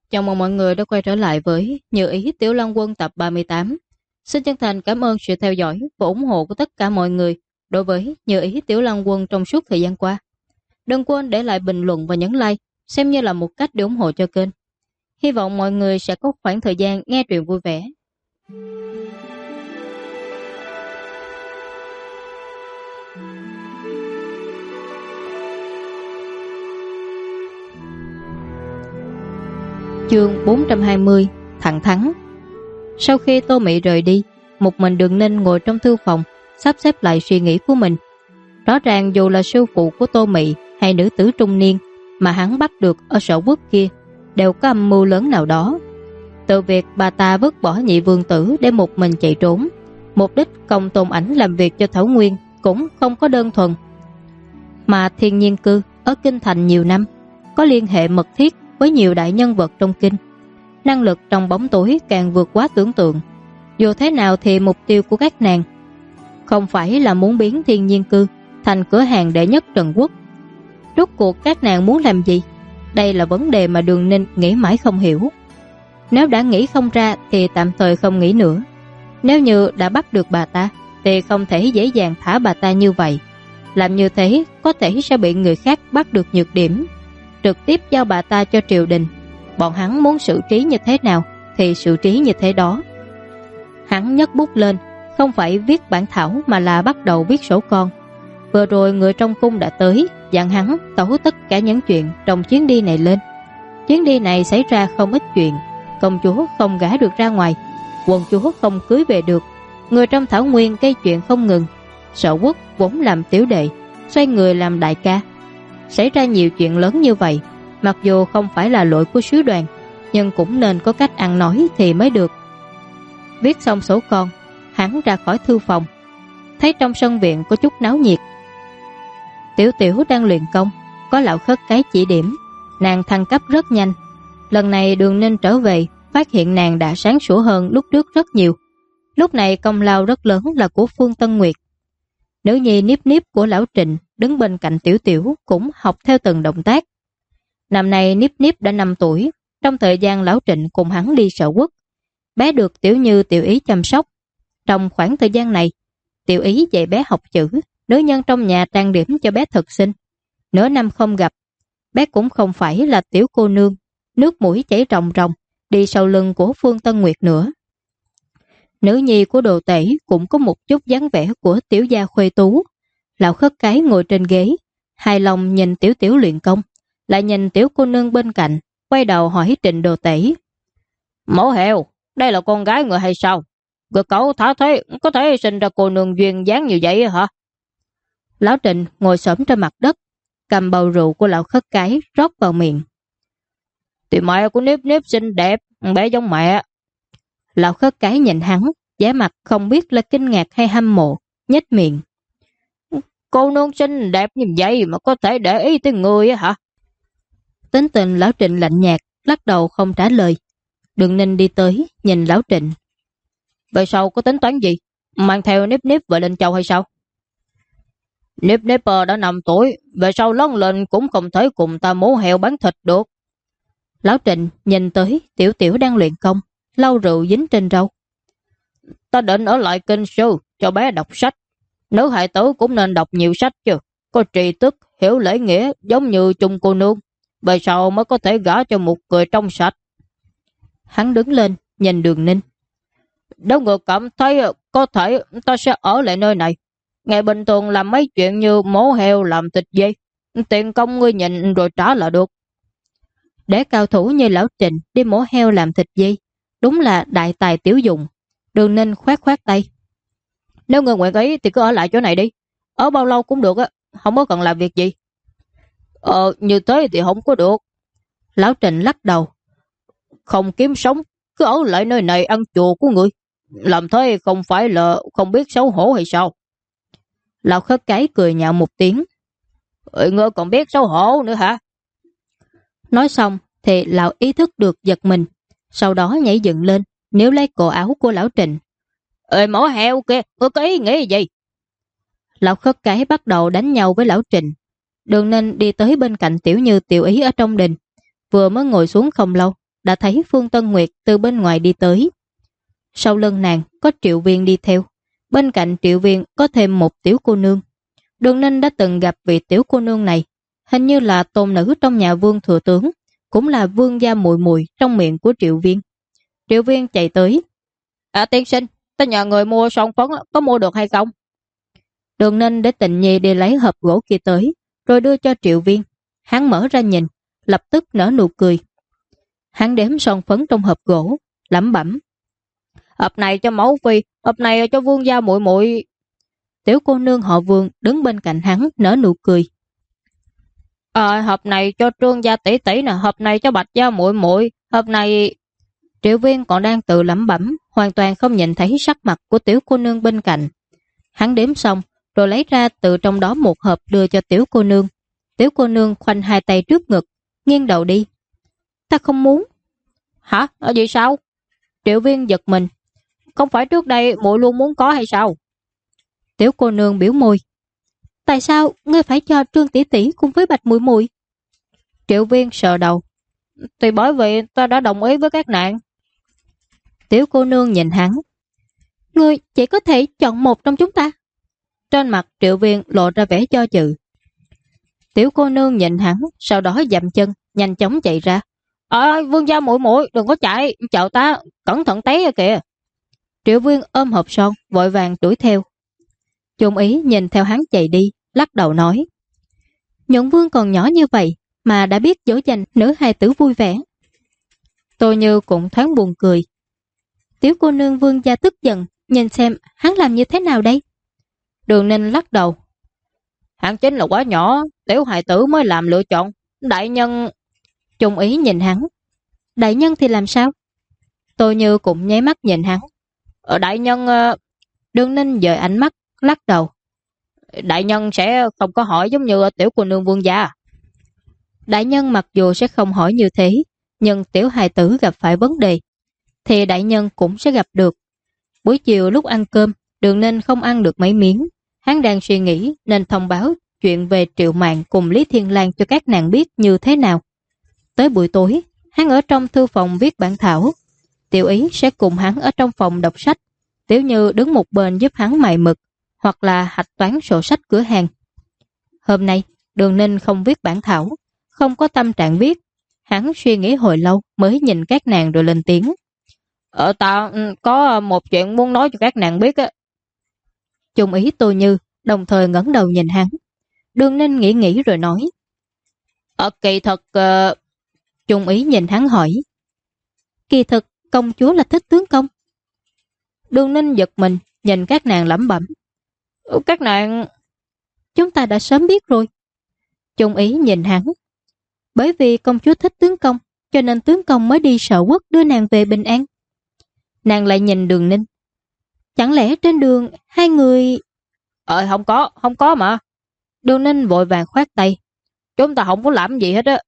Chào mừng mọi người đã quay trở lại với Như Ý Tiểu Long Quân tập 38. Xin chân thành cảm ơn sự theo dõi và ủng hộ của tất cả mọi người đối với Như Ý Tiểu Long Quân trong suốt thời gian qua. Đừng quên để lại bình luận và nhấn like, xem như là một cách để ủng hộ cho kênh. Hy vọng mọi người sẽ có khoảng thời gian nghe truyện vui vẻ. Chương 420 Thẳng thắn. Sau khi Tô Mị rời đi, một mình Đường Ninh ngồi trong thư phòng, sắp xếp lại suy nghĩ của mình. Rõ ràng dù là sư phụ của Tô Mị hay nữ tử trung niên mà hắn bắt được ở Sở Quốc kia đều có âm mưu lớn nào đó. Từ việc bà ta vứt bỏ nhị vương tử để một mình chạy trốn, mục đích công Tôn Ảnh làm việc cho Thảo Nguyên cũng không có đơn thuần. Mà Thiên Nhiên Cư ở Kinh Thành nhiều năm, có liên hệ mật thiết với nhiều đại nhân vật trong kinh. Năng lực trong bóng tối càng vượt quá tưởng tượng. Dù thế nào thì mục tiêu của các nàng không phải là muốn biến Thiên Nhiên Cư thành cửa hàng đệ nhất Trần Quốc. Rốt cuộc các nàng muốn làm gì? Đây là vấn đề mà Đường Ninh nghĩ mãi không hiểu. Nếu đã nghĩ không ra thì tạm thời không nghĩ nữa. Nếu như đã bắt được bà ta thì không thể dễ dàng thả bà ta như vậy. Làm như thế có thể sẽ bị người khác bắt được nhược điểm, trực tiếp giao bà ta cho triều đình. Bọn hắn muốn xử trí như thế nào thì xử trí như thế đó. Hắn nhấc bút lên, không phải viết bản thảo mà là bắt đầu viết sổ con. Vừa rồi người trong cung đã tới, dặn hắn tấu tất cả những chuyện trong chuyến đi này lên. Chuyến đi này xảy ra không ít chuyện. Công chúa không gả được ra ngoài, quận chúa không cưới về được, người trong Thảo Nguyên gây chuyện không ngừng. Sở Quốc vốn làm tiểu đệ, xoay người làm đại ca. Xảy ra nhiều chuyện lớn như vậy, mặc dù không phải là lỗi của sứ đoàn, nhưng cũng nên có cách ăn nói thì mới được. Viết xong sổ con, hắn ra khỏi thư phòng, thấy trong sân viện có chút náo nhiệt. Tiểu Tiểu đang luyện công, có Lão Khất Cái chỉ điểm, nàng thăng cấp rất nhanh. Lần này Đường Ninh trở về, phát hiện nàng đã sáng sủa hơn lúc trước rất nhiều. Lúc này công lao rất lớn là của Phương Tân Nguyệt. Nữ nhi Niếp Niếp của Lão Trịnh đứng bên cạnh Tiểu Tiểu cũng học theo từng động tác. Năm nay Niếp Niếp đã 5 tuổi, trong thời gian Lão Trịnh cùng hắn đi Sở Quốc, bé được Tiểu Như Tiểu Ý chăm sóc. Trong khoảng thời gian này, Tiểu Ý dạy bé học chữ, nữ nhân trong nhà trang điểm cho bé thật xinh. Nửa năm không gặp, bé cũng không phải là tiểu cô nương, nước mũi chảy ròng ròng, đi sau lưng của Phương Tân Nguyệt nữa. Nữ nhi của Đồ Tể cũng có một chút dáng vẻ của tiểu gia khuê tú. Lão Khất Cái ngồi trên ghế, hài lòng nhìn Tiểu Tiểu luyện công, lại nhìn tiểu cô nương bên cạnh, quay đầu hỏi Trịnh Đồ Tể: Mẫu heo, đây là con gái người hay sao? Người cậu thả thế có thể sinh ra cô nương duyên dáng như vậy hả? Lão Trịnh ngồi xổm trên mặt đất, cầm bầu rượu của Lão Khất Cái rót vào miệng. Thì mẹ của Niếp Niếp xinh đẹp, bé giống mẹ. Lão Khất Cái nhìn hắn, vẻ mặt không biết là kinh ngạc hay hâm mộ, nhếch miệng. Cô nương xinh đẹp như vậy mà có thể để ý tới người á hả? Tính tình Lão Trịnh lạnh nhạt, lắc đầu không trả lời. Đường Ninh đi tới, nhìn Lão Trịnh. Về sau có tính toán gì? Mang theo Niếp Niếp về Linh Châu hay sao? Niếp Niếp đã 5 tuổi, về sau lớn lên cũng không thể cùng ta mổ heo bán thịt được. Lão Trịnh nhìn tới Tiểu Tiểu đang luyện công, lau rượu dính trên râu. Ta định ở lại kinh sư cho bé đọc sách. Nữ hài tử cũng nên đọc nhiều sách chứ, có tri thức, hiểu lễ nghĩa giống như chung cô nương, về sau mới có thể gả cho một người trong sạch. Hắn đứng lên nhìn Đường Ninh. Nếu người cảm thấy có thể, ta sẽ ở lại nơi này. Ngày bình thường làm mấy chuyện như mổ heo, làm thịt dê, tiền công ngươi nhìn rồi trả là được. Để cao thủ như Lão Trịnh đi mổ heo làm thịt dê, đúng là đại tài tiểu dụng. Đường Ninh khoát khoát tay. Nếu người nguyện ý thì cứ ở lại chỗ này đi, ở bao lâu cũng được á, không có cần làm việc gì. Như thế thì không có được. Lão Trịnh lắc đầu. Không kiếm sống, cứ ở lại nơi này ăn chùa của người, làm thế không phải là không biết xấu hổ hay sao? Lão Khất Cái cười nhạo một tiếng. Ngươi còn biết xấu hổ nữa hả? Nói xong thì lão ý thức được giật mình, sau đó nhảy dựng lên, níu lấy cổ áo của Lão Trịnh. Mỏ heo kìa, ngươi có ý nghĩ gì? Lão Khất Cái bắt đầu đánh nhau với Lão Trịnh. Đường Ninh đi tới bên cạnh Tiểu Như Tiểu Ý ở trong đình. Vừa mới ngồi xuống không lâu, đã thấy Phương Tân Nguyệt từ bên ngoài đi tới. Sau lưng nàng có Triệu Viên đi theo, bên cạnh Triệu Viên có thêm một tiểu cô nương. Đường Ninh đã từng gặp vị tiểu cô nương này, hình như là tôn nữ trong nhà Vương thừa tướng, cũng là vương gia muội muội trong miệng của Triệu Viên. Triệu Viên chạy tới. Tiên sinh, ta nhờ người mua son phấn, có mua được hay không? Đường Ninh để Tịnh Nhi đi lấy hộp gỗ kia tới, rồi đưa cho Triệu Viên. Hắn mở ra nhìn, lập tức nở nụ cười. Hắn đếm son phấn trong hộp gỗ, lẩm bẩm. Hộp này cho mẫu phi, hộp này cho vương gia muội muội. Tiểu cô nương họ Vương đứng bên cạnh hắn nở nụ cười. Hộp này cho Trương gia tỷ tỷ nè, hộp này cho Bạch gia muội muội, hộp này... Triệu Viên còn đang tự lẩm bẩm, hoàn toàn không nhìn thấy sắc mặt của tiểu cô nương bên cạnh. Hắn đếm xong, rồi lấy ra từ trong đó một hộp đưa cho tiểu cô nương. Tiểu cô nương khoanh hai tay trước ngực, nghiêng đầu đi. Ta không muốn. Hả? Ở gì sao? Triệu Viên giật mình. Không phải trước đây muội luôn muốn có hay sao? Tiểu cô nương biểu môi. Tại sao ngươi phải cho Trương tỷ tỷ cùng với Bạch muội muội? Triệu Viên sờ đầu. Thì bởi vì ta đã đồng ý với các nàng. Tiểu cô nương nhìn hắn. Ngươi chỉ có thể chọn một trong chúng ta. Trên mặt Triệu Viên lộ ra vẻ do dự. Tiểu cô nương nhìn hắn, sau đó dậm chân, nhanh chóng chạy ra. Vương gia muội muội đừng có chạy, chờ ta, cẩn thận té kìa. Triệu Viên ôm hộp son, vội vàng đuổi theo. Chung Ý nhìn theo hắn chạy đi, lắc đầu nói. Nhuận Vương còn nhỏ như vậy mà đã biết dỗ dành nữ hài tử vui vẻ. Tôi Như cũng thoáng buồn cười. Tiểu cô nương Vương gia tức giận, nhìn xem hắn làm như thế nào đây? Đường Ninh lắc đầu. Hắn chính là quá nhỏ, tiểu hài tử mới làm lựa chọn. Đại nhân... Chung Ý nhìn hắn. Đại nhân thì làm sao? Tôi Như cũng nháy mắt nhìn hắn. Đại nhân... Đường Ninh dời ánh mắt, lắc đầu. Đại nhân sẽ không có hỏi giống như tiểu cô nương Vương gia. Đại nhân mặc dù sẽ không hỏi như thế, nhưng tiểu hài tử gặp phải vấn đề, thì đại nhân cũng sẽ gặp được. Buổi chiều lúc ăn cơm, Đường Ninh không ăn được mấy miếng. Hắn đang suy nghĩ nên thông báo chuyện về Triệu Mạn cùng Lý Thiên Lang cho các nàng biết như thế nào. Tới buổi tối, hắn ở trong thư phòng viết bản thảo. Tiểu Ý sẽ cùng hắn ở trong phòng đọc sách. Tiểu Như đứng một bên giúp hắn mài mực, hoặc là hạch toán sổ sách cửa hàng. Hôm nay, Đường Ninh không viết bản thảo, không có tâm trạng viết. Hắn suy nghĩ hồi lâu mới nhìn các nàng rồi lên tiếng. Ta có một chuyện muốn nói cho các nàng biết á. Chung Ý Tô Như đồng thời ngẩng đầu nhìn hắn. Đường Ninh nghĩ rồi nói. Kỳ thực... Chung Ý nhìn hắn hỏi. Kỳ thực công chúa là thích tướng công. Đường Ninh giật mình, nhìn các nàng lẩm bẩm. Các nàng... Chúng ta đã sớm biết rồi. Chung Ý nhìn hắn. Bởi vì công chúa thích tướng công, cho nên tướng công mới đi Sở Quốc đưa nàng về bình an. Nàng lại nhìn Đường Ninh. Chẳng lẽ trên đường hai người... không có mà. Đường Ninh vội vàng khoát tay. Chúng ta không có làm gì hết á.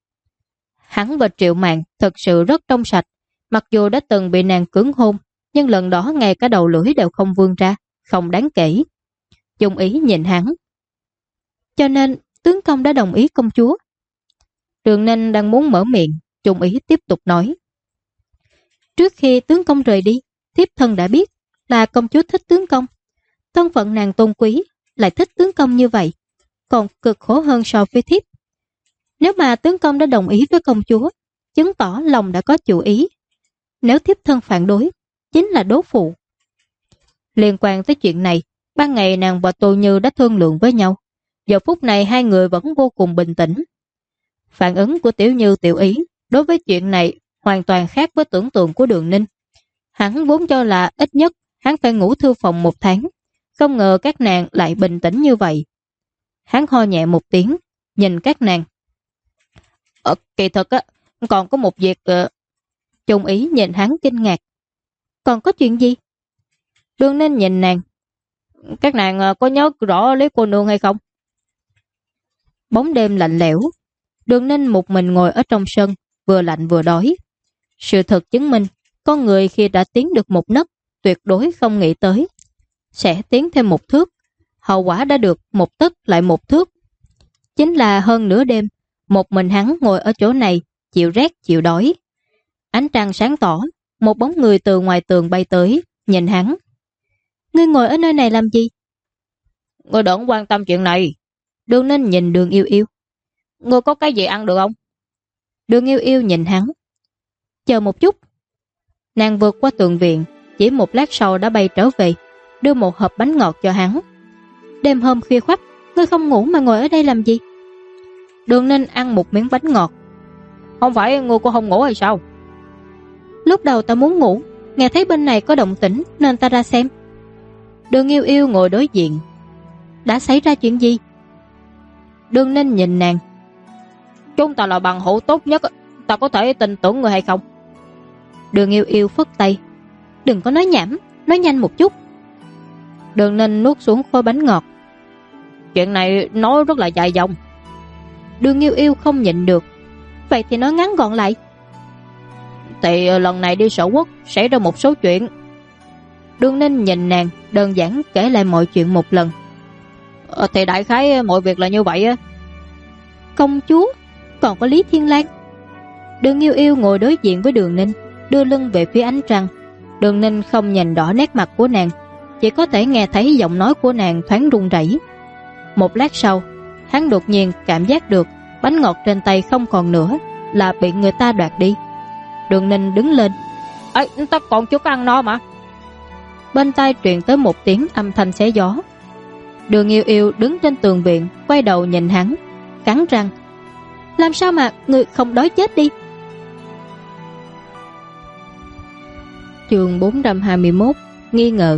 Hắn và Triệu Mạn thật sự rất trong sạch. Mặc dù đã từng bị nàng cưỡng hôn, nhưng lần đó ngay cả đầu lưỡi đều không vươn ra, không đáng kể. Chung Ý nhìn hắn. Cho nên tướng công đã đồng ý công chúa. Đường Ninh đang muốn mở miệng, Chung Ý tiếp tục nói. Trước khi tướng công rời đi, thiếp thân đã biết là công chúa thích tướng công. Thân phận nàng tôn quý, lại thích tướng công như vậy, còn cực khổ hơn so với thiếp. Nếu mà tướng công đã đồng ý với công chúa, chứng tỏ lòng đã có chủ ý. Nếu thiếp thân phản đối, chính là đố phụ. Liên quan tới chuyện này, ban ngày nàng và Tô Như đã thương lượng với nhau. Giờ phút này hai người vẫn vô cùng bình tĩnh. Phản ứng của Tiểu Như Tiểu Ý đối với chuyện này hoàn toàn khác với tưởng tượng của Đường Ninh. Hắn vốn cho là ít nhất hắn phải ngủ thư phòng 1 tháng. Không ngờ các nàng lại bình tĩnh như vậy. Hắn ho nhẹ một tiếng, nhìn các nàng. Kỳ thực á, còn có một việc... Chung Ý nhìn hắn kinh ngạc. Còn có chuyện gì? Đường Ninh nhìn nàng. Các nàng có nhớ rõ Lý cô nương hay không? Bóng đêm lạnh lẽo. Đường Ninh một mình ngồi ở trong sân, vừa lạnh vừa đói. Sự thật chứng minh, con người khi đã tiến được một nấc, tuyệt đối không nghĩ tới sẽ tiến thêm 1 thước. Hậu quả đã được 1 tấc lại 1 thước. Chính là hơn nửa đêm, một mình hắn ngồi ở chỗ này, chịu rét chịu đói. Ánh trăng sáng tỏ, một bóng người từ ngoài tường bay tới, nhìn hắn. Ngươi ngồi ở nơi này làm gì? Ngươi đừng quan tâm chuyện này. Đường Ninh nhìn Đường Yêu Yêu. Ngươi có cái gì ăn được không? Đường Yêu Yêu nhìn hắn. Chờ một chút. Nàng vượt qua tường viện, chỉ một lát sau đã bay trở về, đưa một hộp bánh ngọt cho hắn. Đêm hôm khuya khoắt, ngươi không ngủ mà ngồi ở đây làm gì? Đường Ninh ăn một miếng bánh ngọt. Không phải ngươi cũng không ngủ hay sao? Lúc đầu ta muốn ngủ, nghe thấy bên này có động tĩnh nên ta ra xem. Đường Yêu Yêu ngồi đối diện. Đã xảy ra chuyện gì? Đường Ninh nhìn nàng. Chúng ta là bằng hữu tốt nhất, ta có thể tin tưởng người hay không? Đường Yêu Yêu phất tay. Đừng có nói nhảm, nói nhanh một chút. Đường Ninh nuốt xuống khối bánh ngọt. Chuyện này nói rất là dài dòng. Đường Yêu Yêu không nhịn được. Vậy thì nói ngắn gọn lại. Thì lần này đi Sở Quốc xảy ra một số chuyện. Đường Ninh nhìn nàng, đơn giản kể lại mọi chuyện một lần. Thì đại khái mọi việc là như vậy á. Công chúa, còn có Lý Thiên Lang. Đường Yêu Yêu ngồi đối diện với Đường Ninh, đưa lưng về phía ánh trăng. Đường Ninh không nhìn rõ nét mặt của nàng, chỉ có thể nghe thấy giọng nói của nàng thoáng run rẩy. Một lát sau, hắn đột nhiên cảm giác được bánh ngọt trên tay không còn nữa, là bị người ta đoạt đi. Đường Ninh đứng lên. Ấy, ta còn chưa có ăn no mà. Bên tai truyền tới một tiếng âm thanh xé gió. Đường Yêu Yêu đứng trên tường viện, quay đầu nhìn hắn, cắn răng. Làm sao mà người không đói chết đi? Chương 421. Nghi ngờ.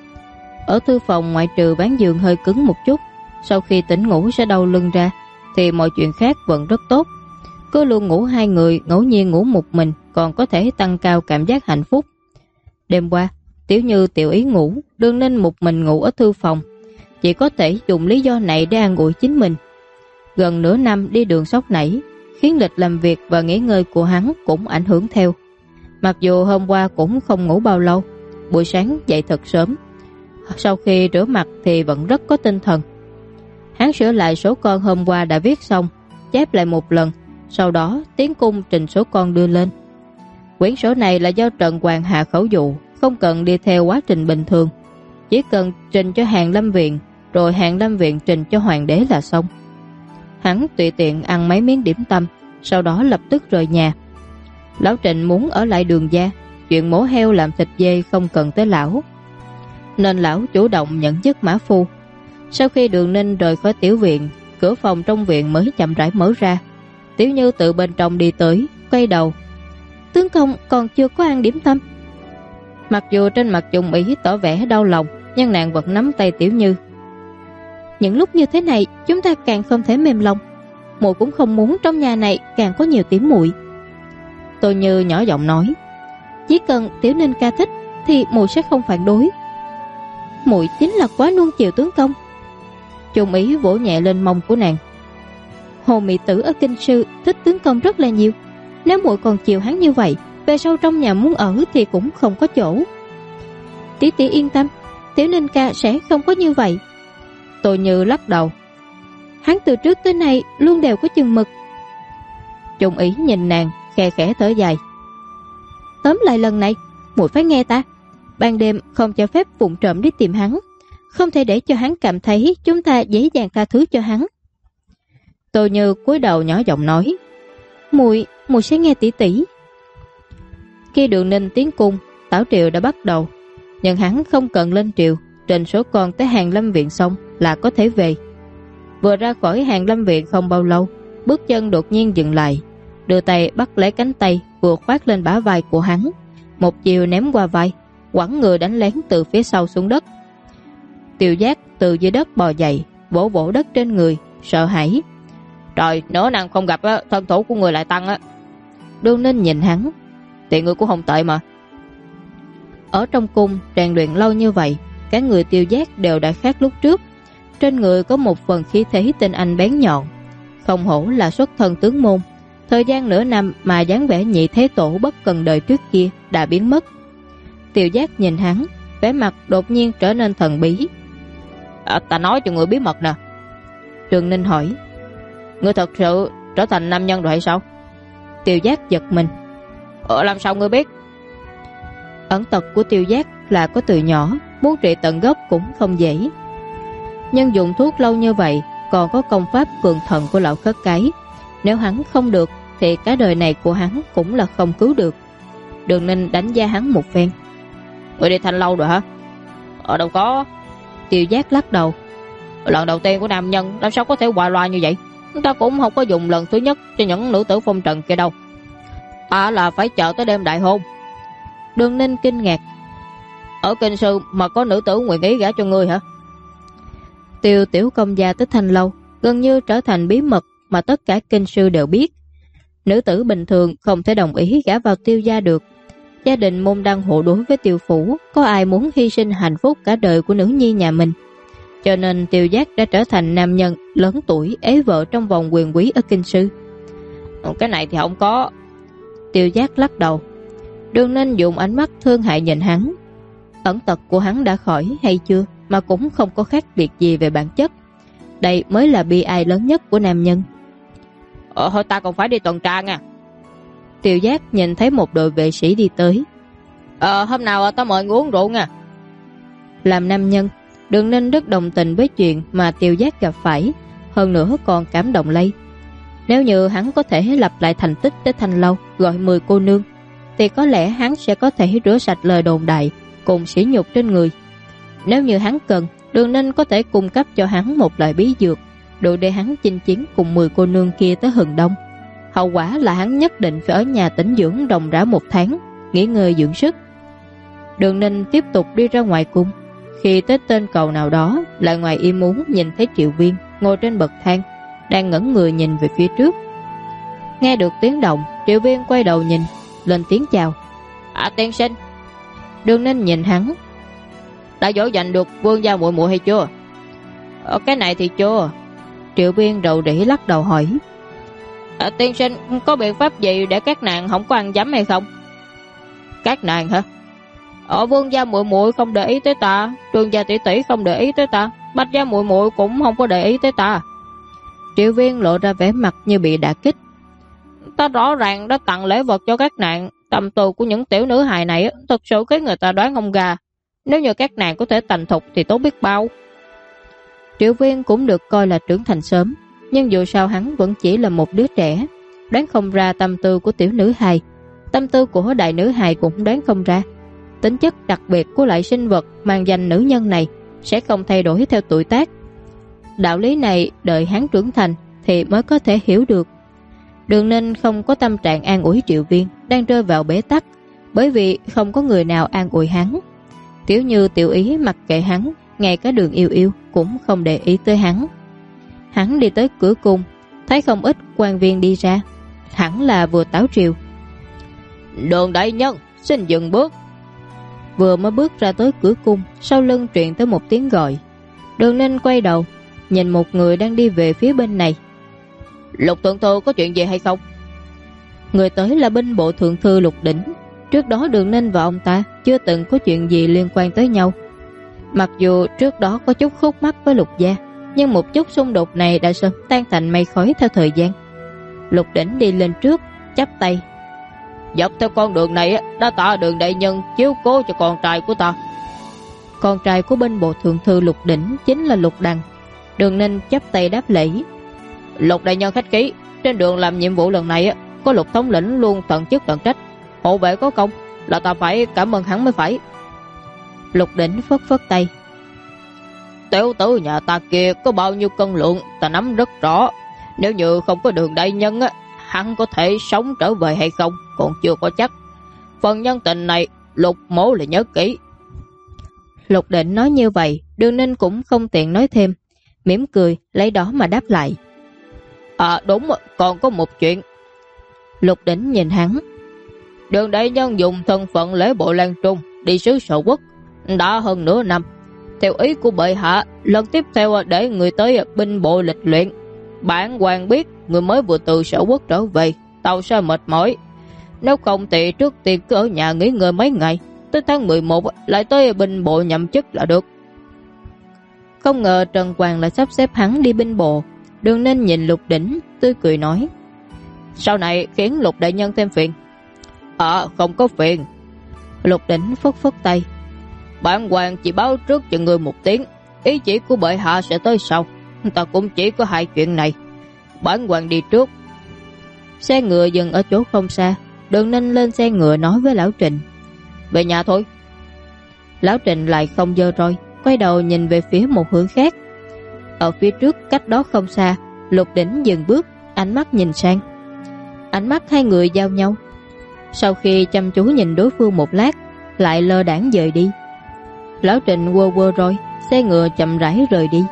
Ở thư phòng ngoại trừ ván giường hơi cứng một chút, sau khi tỉnh ngủ sẽ đau lưng ra, thì mọi chuyện khác vẫn rất tốt. Cứ luôn ngủ hai người, ngẫu nhiên ngủ một mình còn có thể tăng cao cảm giác hạnh phúc. Đêm qua, Tiểu Như tiểu ý ngủ, Đường Ninh một mình ngủ ở thư phòng, chỉ có thể dùng lý do này để an ủi chính mình. Gần nửa năm đi đường sóc nảy, khiến lịch làm việc và nghỉ ngơi của hắn cũng ảnh hưởng theo. Mặc dù hôm qua cũng không ngủ bao lâu, buổi sáng dậy thật sớm, sau khi rửa mặt thì vẫn rất có tinh thần. Hắn sửa lại số con hôm qua đã viết xong, chép lại một lần, sau đó tiến cung trình số con đưa lên. Quyển sổ này là do Trần Hoàng hạ khẩu dụ, không cần đi theo quá trình bình thường, chỉ cần trình cho Hàn Lâm Viện, rồi Hàn Lâm Viện trình cho Hoàng đế là xong. Hắn tùy tiện ăn mấy miếng điểm tâm, sau đó lập tức rời nhà. Lão Trịnh muốn ở lại Đường gia, chuyện mổ heo làm thịt dê không cần tới lão, nên lão chủ động nhận chức mã phu. Sau khi Đường Ninh rời khỏi tiểu viện, cửa phòng trong viện mới chậm rãi mở ra. Tiểu Như từ bên trong đi tới, quay đầu. Tướng công còn chưa có ăn điểm tâm. Mặc dù trên mặt Trung Ý tỏ vẻ đau lòng, nhưng nàng vẫn nắm tay Tiểu Như. Những lúc như thế này, chúng ta càng không thể mềm lòng. Muội cũng không muốn trong nhà này càng có nhiều tỉ muội. Tô Như nhỏ giọng nói. Chỉ cần Tiểu Ninh ca thích thì muội sẽ không phản đối. Muội chính là quá nuông chiều tướng công. Trung Ý vỗ nhẹ lên mông của nàng. Hồ Mị Tử ở kinh sư thích tướng công rất là nhiều. Nếu muội còn chiều hắn như vậy, về sau trong nhà muốn ở thì cũng không có chỗ. Tỷ tỷ yên tâm, Tiểu Ninh ca sẽ không có như vậy. Tô Như lắc đầu. Hắn từ trước tới nay luôn đều có chừng mực. Trung Ý nhìn nàng, khe khẽ thở dài. Tóm lại lần này, muội phải nghe ta. Ban đêm không cho phép vụng trộm đi tìm hắn, không thể để cho hắn cảm thấy chúng ta dễ dàng tha thứ cho hắn. Tô Như cúi đầu nhỏ giọng nói. Muội sẽ nghe tỷ tỷ. Khi Đường Ninh tiến cung, tảo triều đã bắt đầu, nhưng hắn không cần lên triều, trình số con tới Hàn Lâm Viện xong là có thể về. Vừa ra khỏi Hàn Lâm Viện không bao lâu, bước chân đột nhiên dừng lại, đưa tay bắt lấy cánh tay vừa khoác lên bả vai của hắn, một chiều ném qua vai, quẳng người đánh lén từ phía sau xuống đất. Tiêu Giác từ dưới đất bò dậy, vỗ vỗ đất trên người, sợ hãi. Trời, nửa năm không gặp á, thân thủ của người lại tăng á. Đường Ninh nhìn hắn. Thì người cũng không tệ mà. Ở trong cung rèn luyện lâu như vậy, cả người Tiêu Giác đều đã khác lúc trước. Trên người có một phần khí thế tinh anh bén nhọn, không hổ là xuất thân tướng môn. Thời gian nửa năm mà dáng vẻ nhị thế tổ bất cần đời trước kia đã biến mất. Tiêu Giác nhìn hắn, vẻ mặt đột nhiên trở nên thần bí. Ta nói cho người bí mật nè. Trường Ninh hỏi. Người thật sự trở thành nam nhân rồi hay sao? Tiêu Giác giật mình. Làm sao ngươi biết? Ẩn tật của Tiêu Giác là có từ nhỏ, muốn trị tận gốc cũng không dễ. Nhưng dùng thuốc lâu như vậy, còn có công pháp cường thần của lão khất cái. Nếu hắn không được thì cả đời này của hắn cũng là không cứu được. Đường Ninh đánh giá hắn một phen. Ngươi đi Thanh Lâu rồi hả? Đâu có. Tiêu Giác lắc đầu. Lần đầu tiên của nam nhân làm sao có thể hoài loa như vậy? Chúng ta cũng không có dùng lần thứ nhất cho những nữ tử phong trần kia đâu. Ta là phải chờ tới đêm đại hôn. Đường Ninh kinh ngạc. Ở kinh sư mà có nữ tử nguyện ý gả cho ngươi hả? Tiêu tiểu công gia tới Thanh Lâu gần như trở thành bí mật mà tất cả kinh sư đều biết. Nữ tử bình thường không thể đồng ý gả vào Tiêu gia được. Gia đình môn đăng hộ đối với Tiêu phủ, có ai muốn hy sinh hạnh phúc cả đời của nữ nhi nhà mình. Cho nên Tiêu Giác đã trở thành nam nhân lớn tuổi ế vợ trong vòng quyền quý ở kinh sư. Cái này thì không có. Tiêu Giác lắc đầu. Đường Ninh dùng ánh mắt thương hại nhìn hắn. Ẩn tật của hắn đã khỏi hay chưa mà cũng không có khác biệt gì về bản chất. Đây mới là bi ai lớn nhất của nam nhân. Thôi ta còn phải đi tuần tra nha. Tiêu Giác nhìn thấy một đội vệ sĩ đi tới. Hôm nào ta mời ngươi uống rượu nha. Làm nam nhân, Đường Ninh rất đồng tình với chuyện mà Tiêu Giác gặp phải, hơn nữa còn cảm động lây. Nếu như hắn có thể lặp lại thành tích tới Thanh Lâu gọi 10 cô nương, thì có lẽ hắn sẽ có thể rửa sạch lời đồn đại cùng sỉ nhục trên người. Nếu như hắn cần, Đường Ninh có thể cung cấp cho hắn một loại bí dược đủ để hắn chinh chiến cùng 10 cô nương kia tới Hừng Đông. Hậu quả là hắn nhất định phải ở nhà tĩnh dưỡng ròng rã 1 tháng, nghỉ ngơi dưỡng sức. Đường Ninh tiếp tục đi ra ngoài cung. Khi tới tên cầu nào đó, lại ngoài ý muốn nhìn thấy Triệu Viên ngồi trên bậc thang, đang ngẩng người nhìn về phía trước. Nghe được tiếng động, Triệu Viên quay đầu nhìn, lên tiếng chào. Tiên sinh. Đường Ninh nhìn hắn. Đã dỗ dành được vương gia muội muội hay chưa? Cái này thì chưa. Triệu Viên rầu rĩ lắc đầu hỏi. Tiên sinh có biện pháp gì để các nàng không có ăn dấm hay không? Các nàng hả? Vương gia muội muội không để ý tới ta, Trường gia tỷ tỷ không để ý tới ta, Bạch gia muội muội cũng không có để ý tới ta. Triệu Viên lộ ra vẻ mặt như bị đả kích. Ta rõ ràng đã tặng lễ vật cho các nàng. Tâm tư của những tiểu nữ hài này thật sự khiến người ta đoán không ra. Nếu như các nàng có thể thành thục thì tốt biết bao. Triệu Viên cũng được coi là trưởng thành sớm, nhưng dù sao hắn vẫn chỉ là một đứa trẻ, đoán không ra tâm tư của tiểu nữ hài. Tâm tư của đại nữ hài cũng đoán không ra. Tính chất đặc biệt của loại sinh vật mang danh nữ nhân này sẽ không thay đổi theo tuổi tác. Đạo lý này đợi hắn trưởng thành thì mới có thể hiểu được. Đường Ninh không có tâm trạng an ủi Triệu Viên đang rơi vào bế tắc, bởi vì không có người nào an ủi hắn. Tiểu Như Tiểu Ý mặc kệ hắn, ngay cả Đường Yêu Yêu cũng không để ý tới hắn. Hắn đi tới cửa cung, thấy không ít quan viên đi ra, hẳn là vừa táo triều. Đường đại nhân, xin dừng bước. Vừa mới bước ra tới cửa cung, sau lưng truyền tới một tiếng gọi. Đường Ninh quay đầu, nhìn một người đang đi về phía bên này. Lục thượng thư có chuyện gì hay không? Người tới là binh bộ thượng thư Lục Đỉnh. Trước đó Đường Ninh và ông ta chưa từng có chuyện gì liên quan tới nhau. Mặc dù trước đó có chút khúc mắc với Lục gia, nhưng một chút xung đột này đã sớm tan thành mây khói theo thời gian. Lục Đỉnh đi lên trước, chắp tay. Dọc theo con đường này đã tạ Đường đại nhân chiếu cố cho con trai của ta. Con trai của binh bộ thượng thư Lục Đỉnh chính là Lục Đằng. Đường Ninh chắp tay đáp lễ. Lục đại nhân khách khí, trên đường làm nhiệm vụ lần này có Lục thống lĩnh luôn tận chức tận trách, hộ vệ có công, là ta phải cảm ơn hắn mới phải. Lục Đỉnh phất phất tay. Tiểu tử nhà ta kia có bao nhiêu cân lượng ta nắm rất rõ. Nếu như không có Đường đại nhân hắn có thể sống trở về hay không còn chưa có chắc. Phần nhân tình này Lục mỗ là nhớ kỹ. Lục Đỉnh nói như vậy, Đường Ninh cũng không tiện nói thêm, mỉm cười lấy đó mà đáp lại. Đúng, còn có một chuyện. Lục Đỉnh nhìn hắn. Đường đại nhân dùng thân phận lễ bộ Lan Trung đi sứ sở quốc đã hơn nửa năm. Theo ý của bệ hạ, lần tiếp theo để người tới binh bộ lịch luyện. Bản quan biết người mới vừa từ sở quốc trở về, tàu sẽ mệt mỏi. Nếu không thì trước tiên cứ ở nhà nghỉ ngơi mấy ngày, tới tháng 11 lại tới binh bộ nhậm chức là được. Không ngờ Trần Quang lại sắp xếp hắn đi binh bộ. Đường Ninh nhìn Lục Đỉnh tươi cười nói. Sau này khiến Lục đại nhân thêm phiền. Không có phiền. Lục Đỉnh phất phất tay. Bản hoàng chỉ báo trước cho người một tiếng, ý chỉ của bệ hạ sẽ tới sau. Ta cũng chỉ có 2 chuyện này. Bản hoàng đi trước. Xe ngựa dừng ở chỗ không xa. Đường Ninh lên xe ngựa nói với Lão Trịnh. Về nhà thôi. Lão Trịnh lại không dơ roi, quay đầu nhìn về phía một hướng khác. Ở phía trước cách đó không xa, Lục Đỉnh dừng bước, ánh mắt nhìn sang. Ánh mắt hai người giao nhau. Sau khi chăm chú nhìn đối phương một lát, lại lơ đãng dời đi. Lão Trịnh quơ quơ roi, xe ngựa chậm rãi rời đi.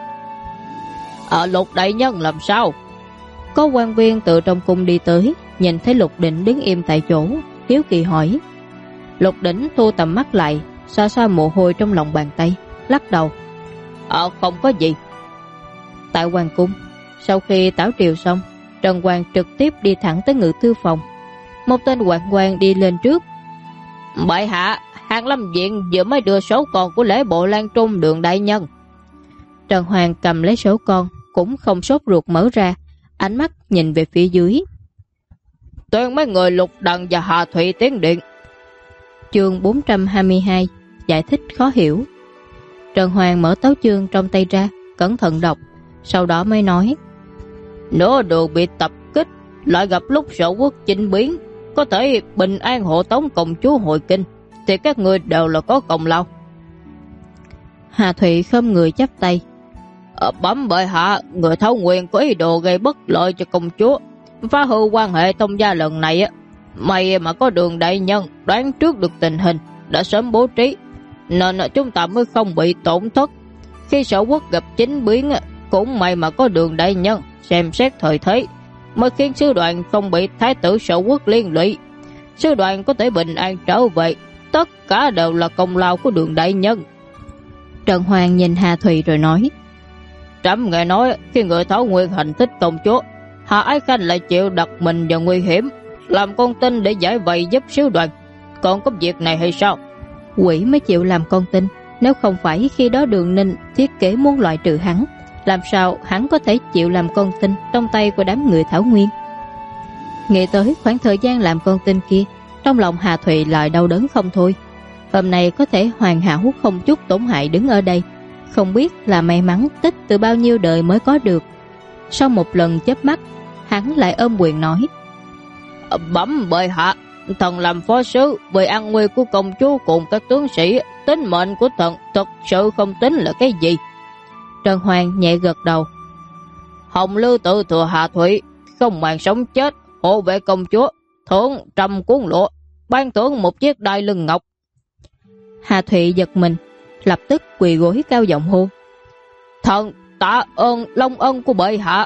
Lục đại nhân làm sao? Có quan viên từ trong cung đi tới, nhìn thấy Lục Đỉnh đứng im tại chỗ, hiếu kỳ hỏi. Lục Đỉnh thu tầm mắt lại, xoa xoa mồ hôi trong lòng bàn tay, lắc đầu. Không có gì. Tại hoàng cung, sau khi tảo triều xong, Trần Hoàng trực tiếp đi thẳng tới ngự thư phòng. Một tên hoạn quan đi lên trước. Bệ hạ, Hàn Lâm Viện vừa mới đưa số con của lễ bộ Lan Trung Đường đại nhân. Trần Hoàng cầm lấy số con, cũng không sốt ruột mở ra, ánh mắt nhìn về phía dưới. Tuyên mấy người Lục Đằng và Hà Thụy tiến điện. Chương 422, giải thích khó hiểu. Trần Hoàng mở tấu chương trong tay ra, cẩn thận đọc, sau đó mới nói. Nửa đường bị tập kích, lại gặp lúc sở quốc chinh biến, có thể bình an hộ tống công chúa hồi kinh, thì các người đều là có công lao. Hà Thụy khom người chắp tay. Bẩm bệ hạ, người Thảo Nguyên có ý đồ gây bất lợi cho công chúa, phá hư quan hệ thông gia lần này. May mà có Đường đại nhân đoán trước được tình hình, đã sớm bố trí, nên chúng ta mới không bị tổn thất. Khi sở quốc gặp chính biến, cũng may mà có Đường đại nhân xem xét thời thế, mới khiến sứ đoàn không bị thái tử sở quốc liên lụy. Sứ đoàn có thể bình an trở về, tất cả đều là công lao của Đường đại nhân. Trần Hoàng nhìn Hà Thụy rồi nói. Trẫm nghe nói khi người Thảo Nguyên hành thích công chúa, Hà Ái Khanh lại chịu đặt mình vào nguy hiểm, làm con tin để giải vây giúp sứ đoàn. Còn có việc này hay sao? Quỷ mới chịu làm con tin. Nếu không phải khi đó Đường Ninh thiết kế muốn loại trừ hắn, làm sao hắn có thể chịu làm con tin trong tay của đám người Thảo Nguyên? Nghĩ tới khoảng thời gian làm con tin kia, trong lòng Hà Thụy lại đau đớn không thôi. Hôm nay có thể hoàn hảo không chút tổn hại đứng ở đây, không biết là may mắn tích từ bao nhiêu đời mới có được. Sau một lần chớp mắt, hắn lại ôm quyền nói. Bẩm bệ hạ, thần làm phó sứ vì an nguy của công chúa cùng các tướng sĩ, tính mệnh của thần thật sự không tính là cái gì. Trần Hoàng nhẹ gật đầu. Hồng Lưu tự thừa Hà Thụy, không màng sống chết, hộ vệ công chúa, thưởng 100 cuốn lụa, ban thưởng một chiếc đai lưng ngọc. Hà Thụy giật mình, lập tức quỳ gối cao giọng hô. Thần tạ ơn long ân của bệ hạ.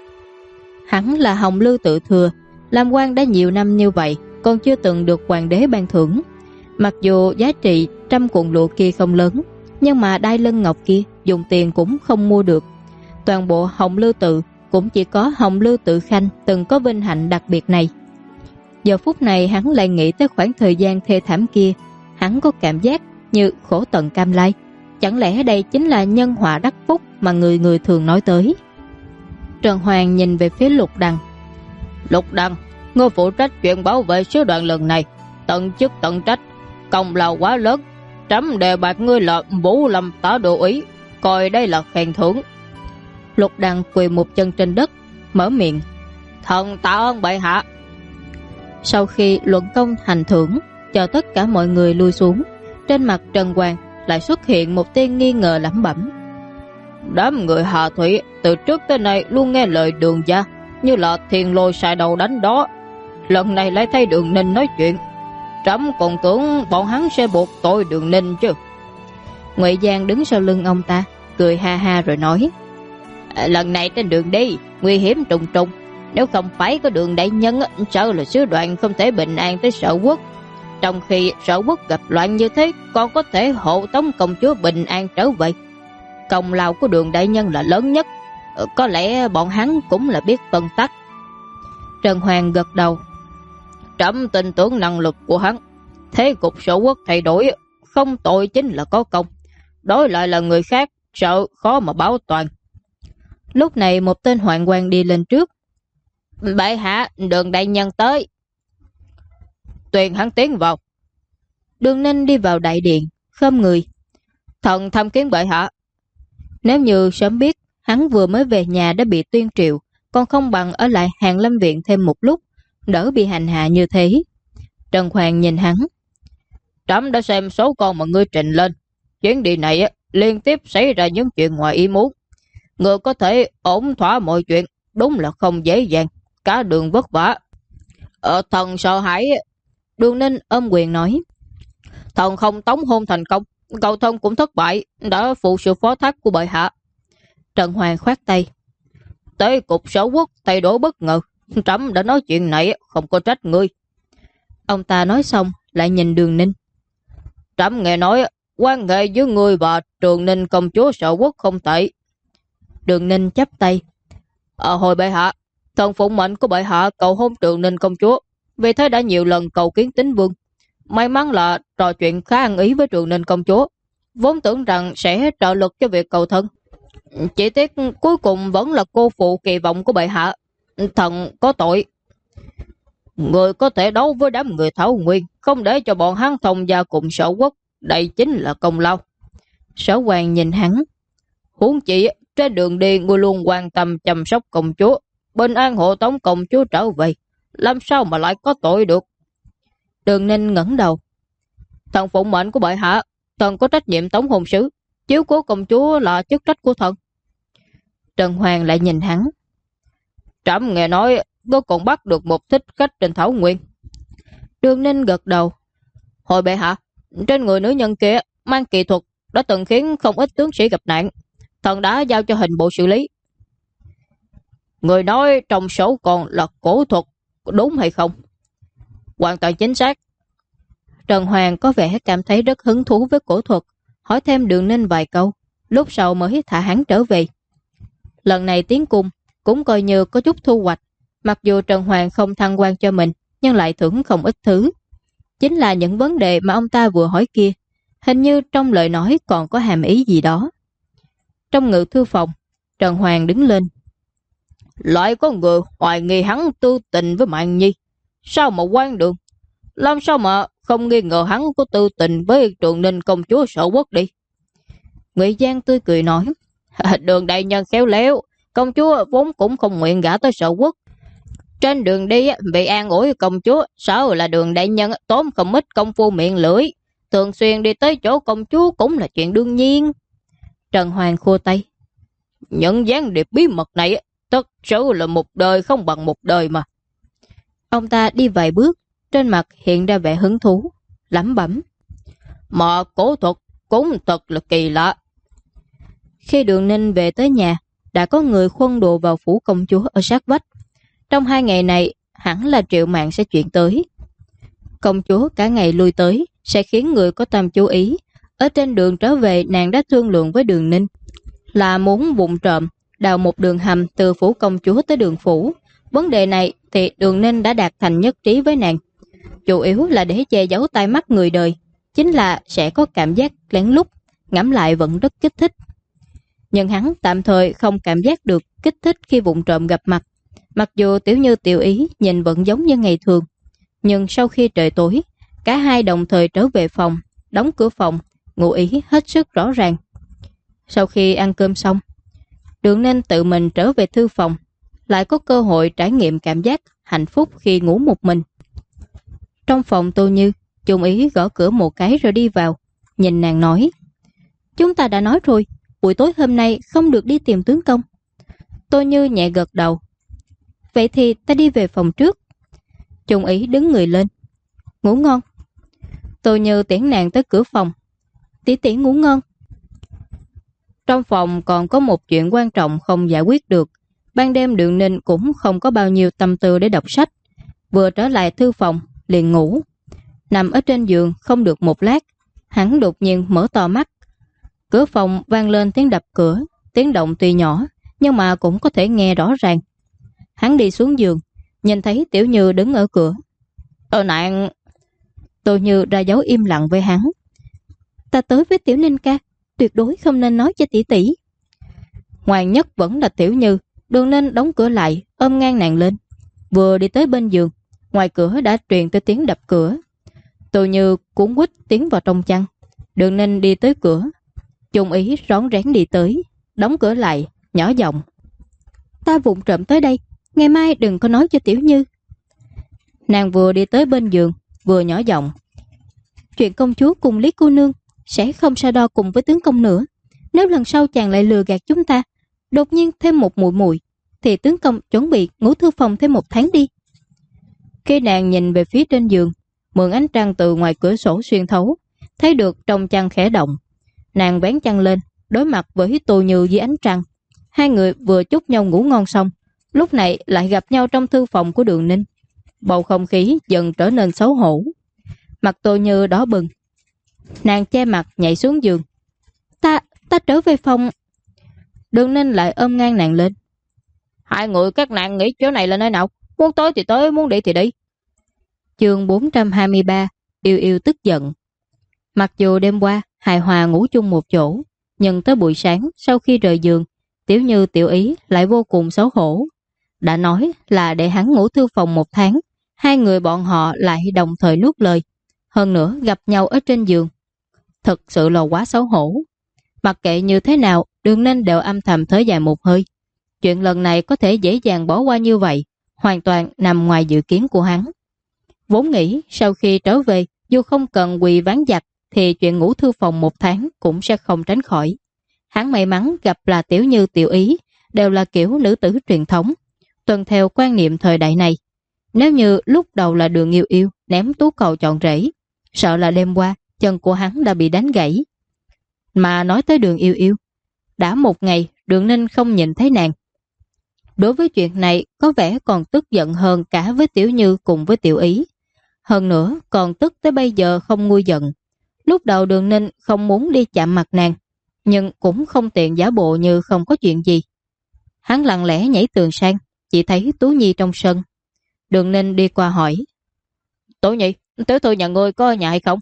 Hắn là Hồng Lưu tự thừa, làm quan đã nhiều năm như vậy, còn chưa từng được hoàng đế ban thưởng. Mặc dù giá trị 100 cuộn lụa kia không lớn, nhưng mà đai lưng ngọc kia dùng tiền cũng không mua được. Toàn bộ Hồng Lưu tự cũng chỉ có Hồng Lưu tự Khanh từng có vinh hạnh đặc biệt này. Giờ phút này hắn lại nghĩ tới khoảng thời gian thê thảm kia, hắn có cảm giác như khổ tận cam lai. Chẳng lẽ đây chính là nhân họa đắc phúc mà người người thường nói tới? Trần Hoàng nhìn về phía Lục Đằng. Lục Đằng, ngươi phụ trách chuyện bảo vệ sứ đoàn lần này, tận chức tận trách, công lao quá lớn. Trẫm đề bạt ngươi là Vũ Lâm tả độ ý, coi đây là khen thưởng. Lục Đằng quỳ một chân trên đất, mở miệng. Thần tạ ơn bệ hạ. Sau khi luận công hành thưởng, cho tất cả mọi người lui xuống, trên mặt Trần Hoàng lại xuất hiện một tia nghi ngờ lẩm bẩm. Đám người Hà Thụy từ trước tới nay luôn nghe lời Đường gia, như là thiền lôi xài đầu đánh đó. Lần này lại thấy Đường Ninh nói chuyện, trẫm còn tưởng bọn hắn sẽ buộc tội Đường Ninh chứ. Ngụy Giang đứng sau lưng ông ta, cười ha ha rồi nói. Lần này trên đường đi nguy hiểm trùng trùng, nếu không phải có Đường đại nhân, sợ là sứ đoàn không thể bình an tới Sở Quốc. Trong khi Sở Quốc gặp loạn như thế, còn có thể hộ tống công chúa bình an trở về. Công lao của Đường đại nhân là lớn nhất, có lẽ bọn hắn cũng là biết phân tách. Trần Hoàng gật đầu. Trẫm tin tưởng năng lực của hắn. Thế cục Sở Quốc thay đổi, không tội chính là có công, đối lại là người khác, sợ khó mà báo toàn. Lúc này một tên hoạn quan đi lên trước. Bệ hạ, Đường đại nhân tới. Tuyền hắn tiến vào. Đường Ninh đi vào đại điện, khom người. Thần tham kiến bệ hạ. Nếu như sớm biết hắn vừa mới về nhà đã bị tuyên triệu, còn không bằng ở lại Hàn Lâm Viện thêm một lúc, đỡ bị hành hạ như thế. Trần Hoàng nhìn hắn. Trẫm đã xem số con mà ngươi trình lên. Chuyến đi này liên tiếp xảy ra những chuyện ngoài ý muốn. Ngươi có thể ổn thỏa mọi chuyện, đúng là không dễ dàng. Cả đường vất vả. Thần sợ hãi. Đường Ninh ôm quyền nói. Thần không tống hôn thành công, cầu thân cũng thất bại, đã phụ sự phó thác của bệ hạ. Trần Hoàng khoát tay. Tới cục sở quốc thay đổi bất ngờ, trẫm đã nói chuyện này không có trách ngươi. Ông ta nói xong lại nhìn Đường Ninh. Trẫm nghe nói quan hệ với ngươi và Trường Ninh công chúa sở quốc không tệ. Đường Ninh chắp tay. Hồi bệ hạ, thần phụng mệnh của bệ hạ cầu hôn Trường Ninh công chúa, vì thế đã nhiều lần cầu kiến Tín Vương. May mắn là trò chuyện khá ăn ý với Trường Ninh công chúa, vốn tưởng rằng sẽ trợ lực cho việc cầu thân. Chỉ tiếc cuối cùng vẫn là cô phụ kỳ vọng của bệ hạ. Thần có tội. Người có thể đấu với đám người Thảo Nguyên, không để cho bọn hắn thông gia cùng sở quốc, đây chính là công lao. Sở Hoàng nhìn hắn. Huống chi trên đường đi người luôn quan tâm chăm sóc công chúa, bình an hộ tống công chúa trở về, làm sao mà lại có tội được. Đường Ninh ngẩng đầu. Thần phụng mệnh của bệ hạ, thần có trách nhiệm tống hôn sứ, chiếu cố công chúa là chức trách của thần. Trần Hoàng lại nhìn hắn. Trẫm nghe nói tôi còn bắt được một thích khách trên Thảo Nguyên. Đường Ninh gật đầu. Hồi bệ hạ, trên người nữ nhân kia mang kỳ thuật đã từng khiến không ít tướng sĩ gặp nạn, thần đã giao cho hình bộ xử lý. Người nói trong số còn là cổ thuật, đúng hay không? Hoàn toàn chính xác. Trần Hoàng có vẻ cảm thấy rất hứng thú với cổ thuật, hỏi thêm Đường Ninh vài câu, lúc sau mới thả hắn trở về. Lần này tiến cung cũng coi như có chút thu hoạch, mặc dù Trần Hoàng không thăng quan cho mình, nhưng lại thưởng không ít thứ. Chính là những vấn đề mà ông ta vừa hỏi kia, hình như trong lời nói còn có hàm ý gì đó. Trong ngự thư phòng, Trần Hoàng đứng lên. Lại có người hoài nghi hắn tư tình với Mạn Nhi. Sao mà quan đường? Làm sao mà không nghi ngờ hắn có tư tình với Trường Ninh công chúa sở quốc đi? Ngụy Giang tươi cười nói. Đường đại nhân khéo léo, công chúa vốn cũng không nguyện gả tới sở quốc. Trên đường đi vì an ủi công chúa, sao là đường đại nhân tốn không ít công phu miệng lưỡi, thường xuyên đi tới chỗ công chúa cũng là chuyện đương nhiên. Trần Hoàng khua tay. Những gián điệp bí mật này tất sự là một đời không bằng một đời mà. Ông ta đi vài bước, trên mặt hiện ra vẻ hứng thú, lẩm bẩm. Mà cổ thuật cũng thật là kỳ lạ. Khi Đường Ninh về tới nhà, đã có người khuân đồ vào phủ công chúa ở sát vách. Trong 2 ngày này, hẳn là Triệu Mạn sẽ chuyển tới. Công chúa cả ngày lui tới, sẽ khiến người có tâm chú ý. Ở trên đường trở về, nàng đã thương lượng với Đường Ninh là muốn vụng trộm đào một đường hầm từ phủ công chúa tới đường phủ. Vấn đề này thì Đường Ninh đã đạt thành nhất trí với nàng. Chủ yếu là để che giấu tai mắt người đời, chính là sẽ có cảm giác lén lút, ngẫm lại vẫn rất kích thích. Nhưng hắn tạm thời không cảm giác được kích thích khi vụng trộm gặp mặt. Mặc dù Tiểu Như Tiểu Ý nhìn vẫn giống như ngày thường, nhưng sau khi trời tối, cả hai đồng thời trở về phòng, đóng cửa phòng, ngụ ý hết sức rõ ràng. Sau khi ăn cơm xong, Đường Ninh tự mình trở về thư phòng, lại có cơ hội trải nghiệm cảm giác hạnh phúc khi ngủ một mình. Trong phòng Tô Như, Trung Ý gõ cửa một cái rồi đi vào, nhìn nàng nói. Chúng ta đã nói rồi, buổi tối hôm nay không được đi tìm tướng công. Tô Như nhẹ gật đầu. Vậy thì ta đi về phòng trước. Trung Ý đứng người lên. Ngủ ngon. Tô Như tiễn nàng tới cửa phòng. Tỷ tỷ ngủ ngon. Trong phòng còn có một chuyện quan trọng không giải quyết được. Ban đêm Đường Ninh cũng không có bao nhiêu tâm tư để đọc sách. Vừa trở lại thư phòng, liền ngủ. Nằm ở trên giường không được một lát, hắn đột nhiên mở to mắt. Cửa phòng vang lên tiếng đập cửa, tiếng động tuy nhỏ, nhưng mà cũng có thể nghe rõ ràng. Hắn đi xuống giường, nhìn thấy Tiểu Như đứng ở cửa. Nạn. Tô Như ra dấu im lặng với hắn. Ta tới với Tiểu Ninh ca, tuyệt đối không nên nói cho tỷ tỷ. Ngoan nhất vẫn là Tiểu Như. Đường Ninh đóng cửa lại, ôm ngang nàng lên. Vừa đi tới bên giường, ngoài cửa đã truyền tới tiếng đập cửa. Tô Như cuốn quýt tiến vào trong chăn. Đường Ninh đi tới cửa. Chung Ý rón rén đi tới, đóng cửa lại, nhỏ giọng: Ta vụng trộm tới đây, ngày mai đừng có nói cho Tiểu Như. Nàng vừa đi tới bên giường, vừa nhỏ giọng: Chuyện công chúa cùng Lý cô nương sẽ không so đo cùng với tướng công nữa. Nếu lần sau chàng lại lừa gạt chúng ta, đột nhiên thêm một muội muội, thì tướng công chuẩn bị ngủ thư phòng thêm 1 tháng đi. Khi nàng nhìn về phía trên giường, mượn ánh trăng từ ngoài cửa sổ xuyên thấu, thấy được trong chăn khẽ động. Nàng vén chăn lên, đối mặt với Tô Như dưới ánh trăng. Hai người vừa chúc nhau ngủ ngon xong, lúc này lại gặp nhau trong thư phòng của Đường Ninh. Bầu không khí dần trở nên xấu hổ. Mặt Tô Như đỏ bừng. Nàng che mặt nhảy xuống giường. Ta trở về phòng. Đường Ninh lại ôm ngang nàng lên. Hai người các nàng nghĩ chỗ này là nơi nào? Muốn tới thì tới, muốn đi thì đi. Chương 423. Yêu yêu tức giận. Mặc dù đêm qua hài hòa ngủ chung một chỗ, nhưng tới buổi sáng sau khi rời giường, Tiểu Như Tiểu Ý lại vô cùng xấu hổ. Đã nói là để hắn ngủ thư phòng 1 tháng, hai người bọn họ lại đồng thời nuốt lời. Hơn nữa gặp nhau ở trên giường. Thật sự là quá xấu hổ. Mặc kệ như thế nào, Đường Ninh đều âm thầm thở dài một hơi. Chuyện lần này có thể dễ dàng bỏ qua như vậy, hoàn toàn nằm ngoài dự kiến của hắn. Vốn nghĩ sau khi trở về, dù không cần quỳ ván giặt, thì chuyện ngủ thư phòng 1 tháng cũng sẽ không tránh khỏi. Hắn may mắn gặp là Tiểu Như Tiểu Ý, đều là kiểu nữ tử truyền thống, tuân theo quan niệm thời đại này. Nếu như lúc đầu là Đường Yêu Yêu ném tú cầu chọn rễ, sợ là đêm qua chân của hắn đã bị đánh gãy. Mà nói tới Đường Yêu Yêu, đã 1 ngày Đường Ninh không nhìn thấy nàng. Đối với chuyện này có vẻ còn tức giận hơn cả với Tiểu Như cùng với Tiểu Ý. Hơn nữa còn tức tới bây giờ không nguôi giận. Lúc đầu Đường Ninh không muốn đi chạm mặt nàng, nhưng cũng không tiện giả bộ như không có chuyện gì. Hắn lặng lẽ nhảy tường sang, chỉ thấy Tú Nhi trong sân. Đường Ninh đi qua hỏi: Tú Nhi, tiểu thư nhà ngươi có ở nhà hay không?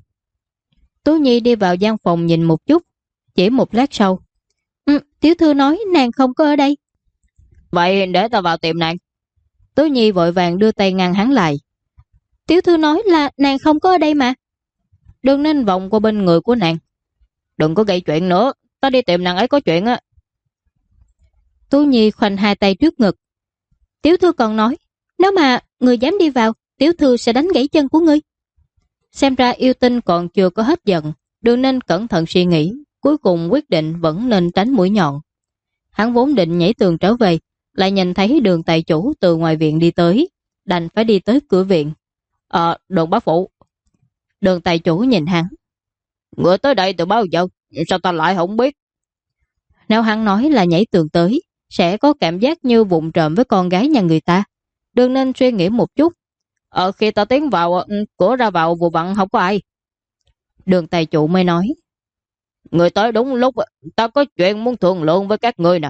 Tú Nhi đi vào gian phòng nhìn một chút, chỉ một lát sau: Tiểu thư nói nàng không có ở đây. Vậy để ta vào tìm nàng. Tú Nhi vội vàng đưa tay ngăn hắn lại. Tiểu thư nói là nàng không có ở đây mà. Đường Ninh vòng qua bên người của nàng. Đừng có gây chuyện nữa, ta đi tìm nàng ấy có chuyện á. Tú Nhi khoanh hai tay trước ngực. Tiểu thư còn nói, nếu mà người dám đi vào, tiểu thư sẽ đánh gãy chân của ngươi. Xem ra yêu tinh còn chưa có hết giận. Đường Ninh cẩn thận suy nghĩ, cuối cùng quyết định vẫn nên tránh mũi nhọn. Hắn vốn định nhảy tường trở về, lại nhìn thấy Đường tài chủ từ ngoài viện đi tới, đành phải đi tới cửa viện. Đường bá phụ. Đường tài chủ nhìn hắn. Người tới đây từ bao giờ? Sao ta lại không biết? Nếu hắn nói là nhảy tường tới, sẽ có cảm giác như vụng trộm với con gái nhà người ta. Đường nên suy nghĩ một chút. Khi ta tiến vào, cửa ra vào vụ vặn không có ai. Đường tài chủ mới nói. Người tới đúng lúc, ta có chuyện muốn thương lượng với các ngươi nè.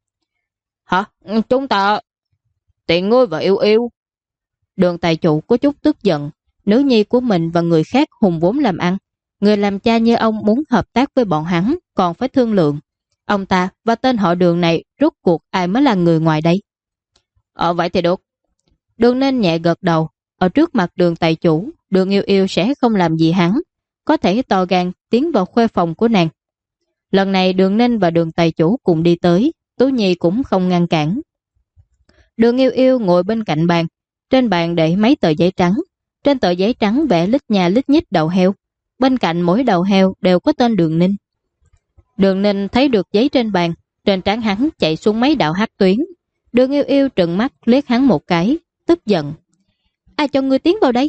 Hả? Chúng ta... Tiện ngươi và yêu yêu. Đường tài chủ có chút tức giận. Nữ nhi của mình và người khác hùng vốn làm ăn. Người làm cha như ông muốn hợp tác với bọn hắn, còn phải thương lượng. Ông ta và tên họ Đường này rốt cuộc ai mới là người ngoài đây? Vậy thì được. Đường nên nhẹ gật đầu. Ở trước mặt Đường tài chủ, Đường yêu yêu sẽ không làm gì hắn. Có thể to gan tiến vào khuê phòng của nàng. Lần này Đường Ninh và Đường tài chủ cùng đi tới, Tú Nhi cũng không ngăn cản. Đường yêu yêu ngồi bên cạnh bàn. Trên bàn để mấy tờ giấy trắng. Trên tờ giấy trắng vẽ lít nha lít nhít đầu heo. Bên cạnh mỗi đầu heo đều có tên Đường Ninh. Đường Ninh thấy được giấy trên bàn, trên trán hắn chạy xuống mấy đạo hắc tuyến. Đường yêu yêu trừng mắt liếc hắn một cái, tức giận. Ai cho ngươi tiến vào đây?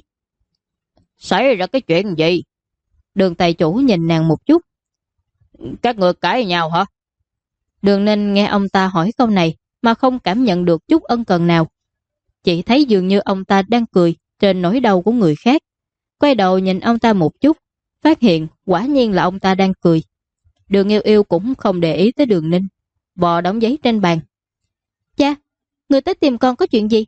Xảy ra cái chuyện gì? Đường tài chủ nhìn nàng một chút. Các người cãi nhau hả? Đường Ninh nghe ông ta hỏi câu này mà không cảm nhận được chút ân cần nào. Chỉ thấy dường như ông ta đang cười trên nỗi đau của người khác. Quay đầu nhìn ông ta một chút, phát hiện quả nhiên là ông ta đang cười. Đường yêu yêu cũng không để ý tới Đường Ninh, vò đóng giấy trên bàn. Cha, người tới tìm con có chuyện gì?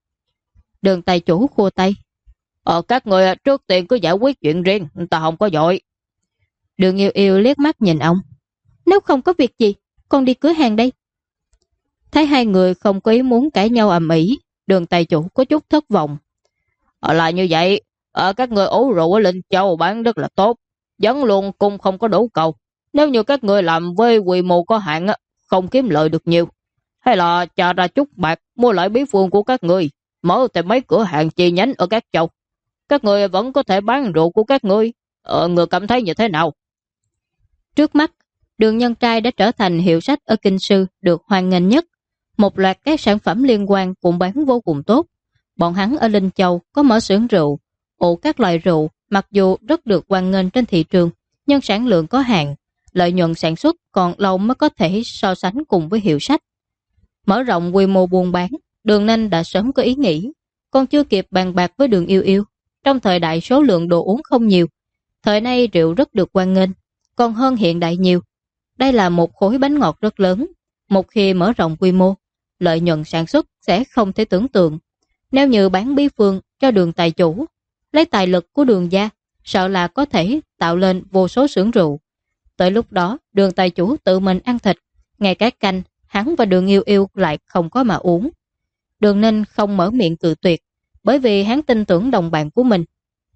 Đường tài chủ khua tay. Các người trước tiên cứ giải quyết chuyện riêng, ta không có vội. Đường yêu yêu liếc mắt nhìn ông. Nếu không có việc gì, con đi cửa hàng đây. Thấy hai người không có ý muốn cãi nhau ầm ĩ, Đường tài chủ có chút thất vọng. Là như vậy, các người ủ rượu ở Linh Châu bán rất là tốt, vẫn luôn cung không có đủ cầu. Nếu như các người làm với quy mô có hạn, không kiếm lợi được nhiều, hay là trả ra chút bạc mua lại bí phương của các người, mở thêm mấy cửa hàng chi nhánh ở các châu. Các người vẫn có thể bán rượu của các người. Người cảm thấy như thế nào? Trước mắt, Đường Nhân Trai đã trở thành hiệu sách ở Kinh Sư được hoan nghênh nhất. Một loạt các sản phẩm liên quan cũng bán vô cùng tốt. Bọn hắn ở Linh Châu có mở xưởng rượu, ủ các loại rượu, mặc dù rất được hoan nghênh trên thị trường, nhưng sản lượng có hạn, lợi nhuận sản xuất còn lâu mới có thể so sánh cùng với hiệu sách. Mở rộng quy mô buôn bán, Đường Ninh đã sớm có ý nghĩ, còn chưa kịp bàn bạc với Đường Yêu Yêu. Trong thời đại số lượng đồ uống không nhiều, thời nay rượu rất được hoan nghênh, còn hơn hiện đại nhiều. Đây là một khối bánh ngọt rất lớn, một khi mở rộng quy mô, lợi nhuận sản xuất sẽ không thể tưởng tượng. Nếu như bán bí phương cho Đường tài chủ, lấy tài lực của Đường gia, sợ là có thể tạo lên vô số xưởng rượu. Tới lúc đó, Đường tài chủ tự mình ăn thịt, ngay cái canh, hắn và Đường Yêu Yêu lại không có mà uống. Đường Ninh không mở miệng cự tuyệt, bởi vì hắn tin tưởng đồng bạn của mình.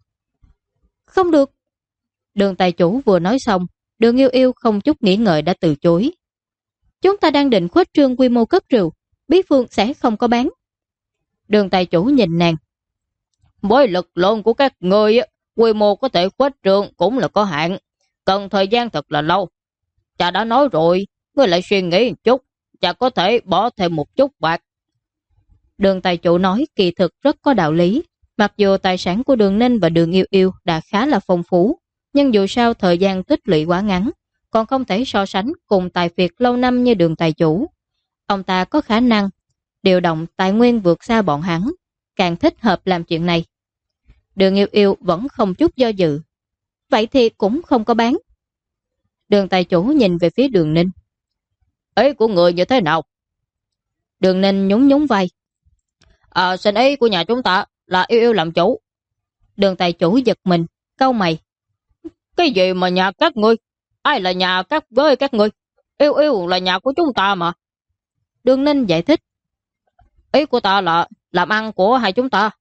Không được. Đường tài chủ vừa nói xong, Đường Yêu Yêu không chút nghĩ ngợi đã từ chối. Chúng ta đang định khuếch trương quy mô cất rượu, bí phương sẽ không có bán. Đường tài chủ nhìn nàng. Với lực lượng của các người, quy mô có thể khuếch trương cũng là có hạn, cần thời gian thật là lâu. Cha đã nói rồi, ngươi lại suy nghĩ một chút, cha có thể bỏ thêm một chút bạc. Đường tài chủ nói kỳ thực rất có đạo lý. Mặc dù tài sản của Đường Ninh và Đường Yêu Yêu đã khá là phong phú, nhưng dù sao thời gian tích lũy quá ngắn, còn không thể so sánh cùng tài phiệt lâu năm như Đường tài chủ. Ông ta có khả năng điều động tài nguyên vượt xa bọn hắn, càng thích hợp làm chuyện này. Đường Yêu Yêu vẫn không chút do dự. Vậy thì cũng không có bán. Đường tài chủ nhìn về phía Đường Ninh. Ý của người như thế nào? Đường Ninh nhún nhún vai. Xin ý của nhà chúng ta là Yêu Yêu làm chủ. Đường tài chủ giật mình, cau mày. Cái gì mà nhà các ngươi? Ai là nhà các với các ngươi? Yêu Yêu là nhà của chúng ta mà. Đường Ninh giải thích. Ý của ta là làm ăn của hai chúng ta.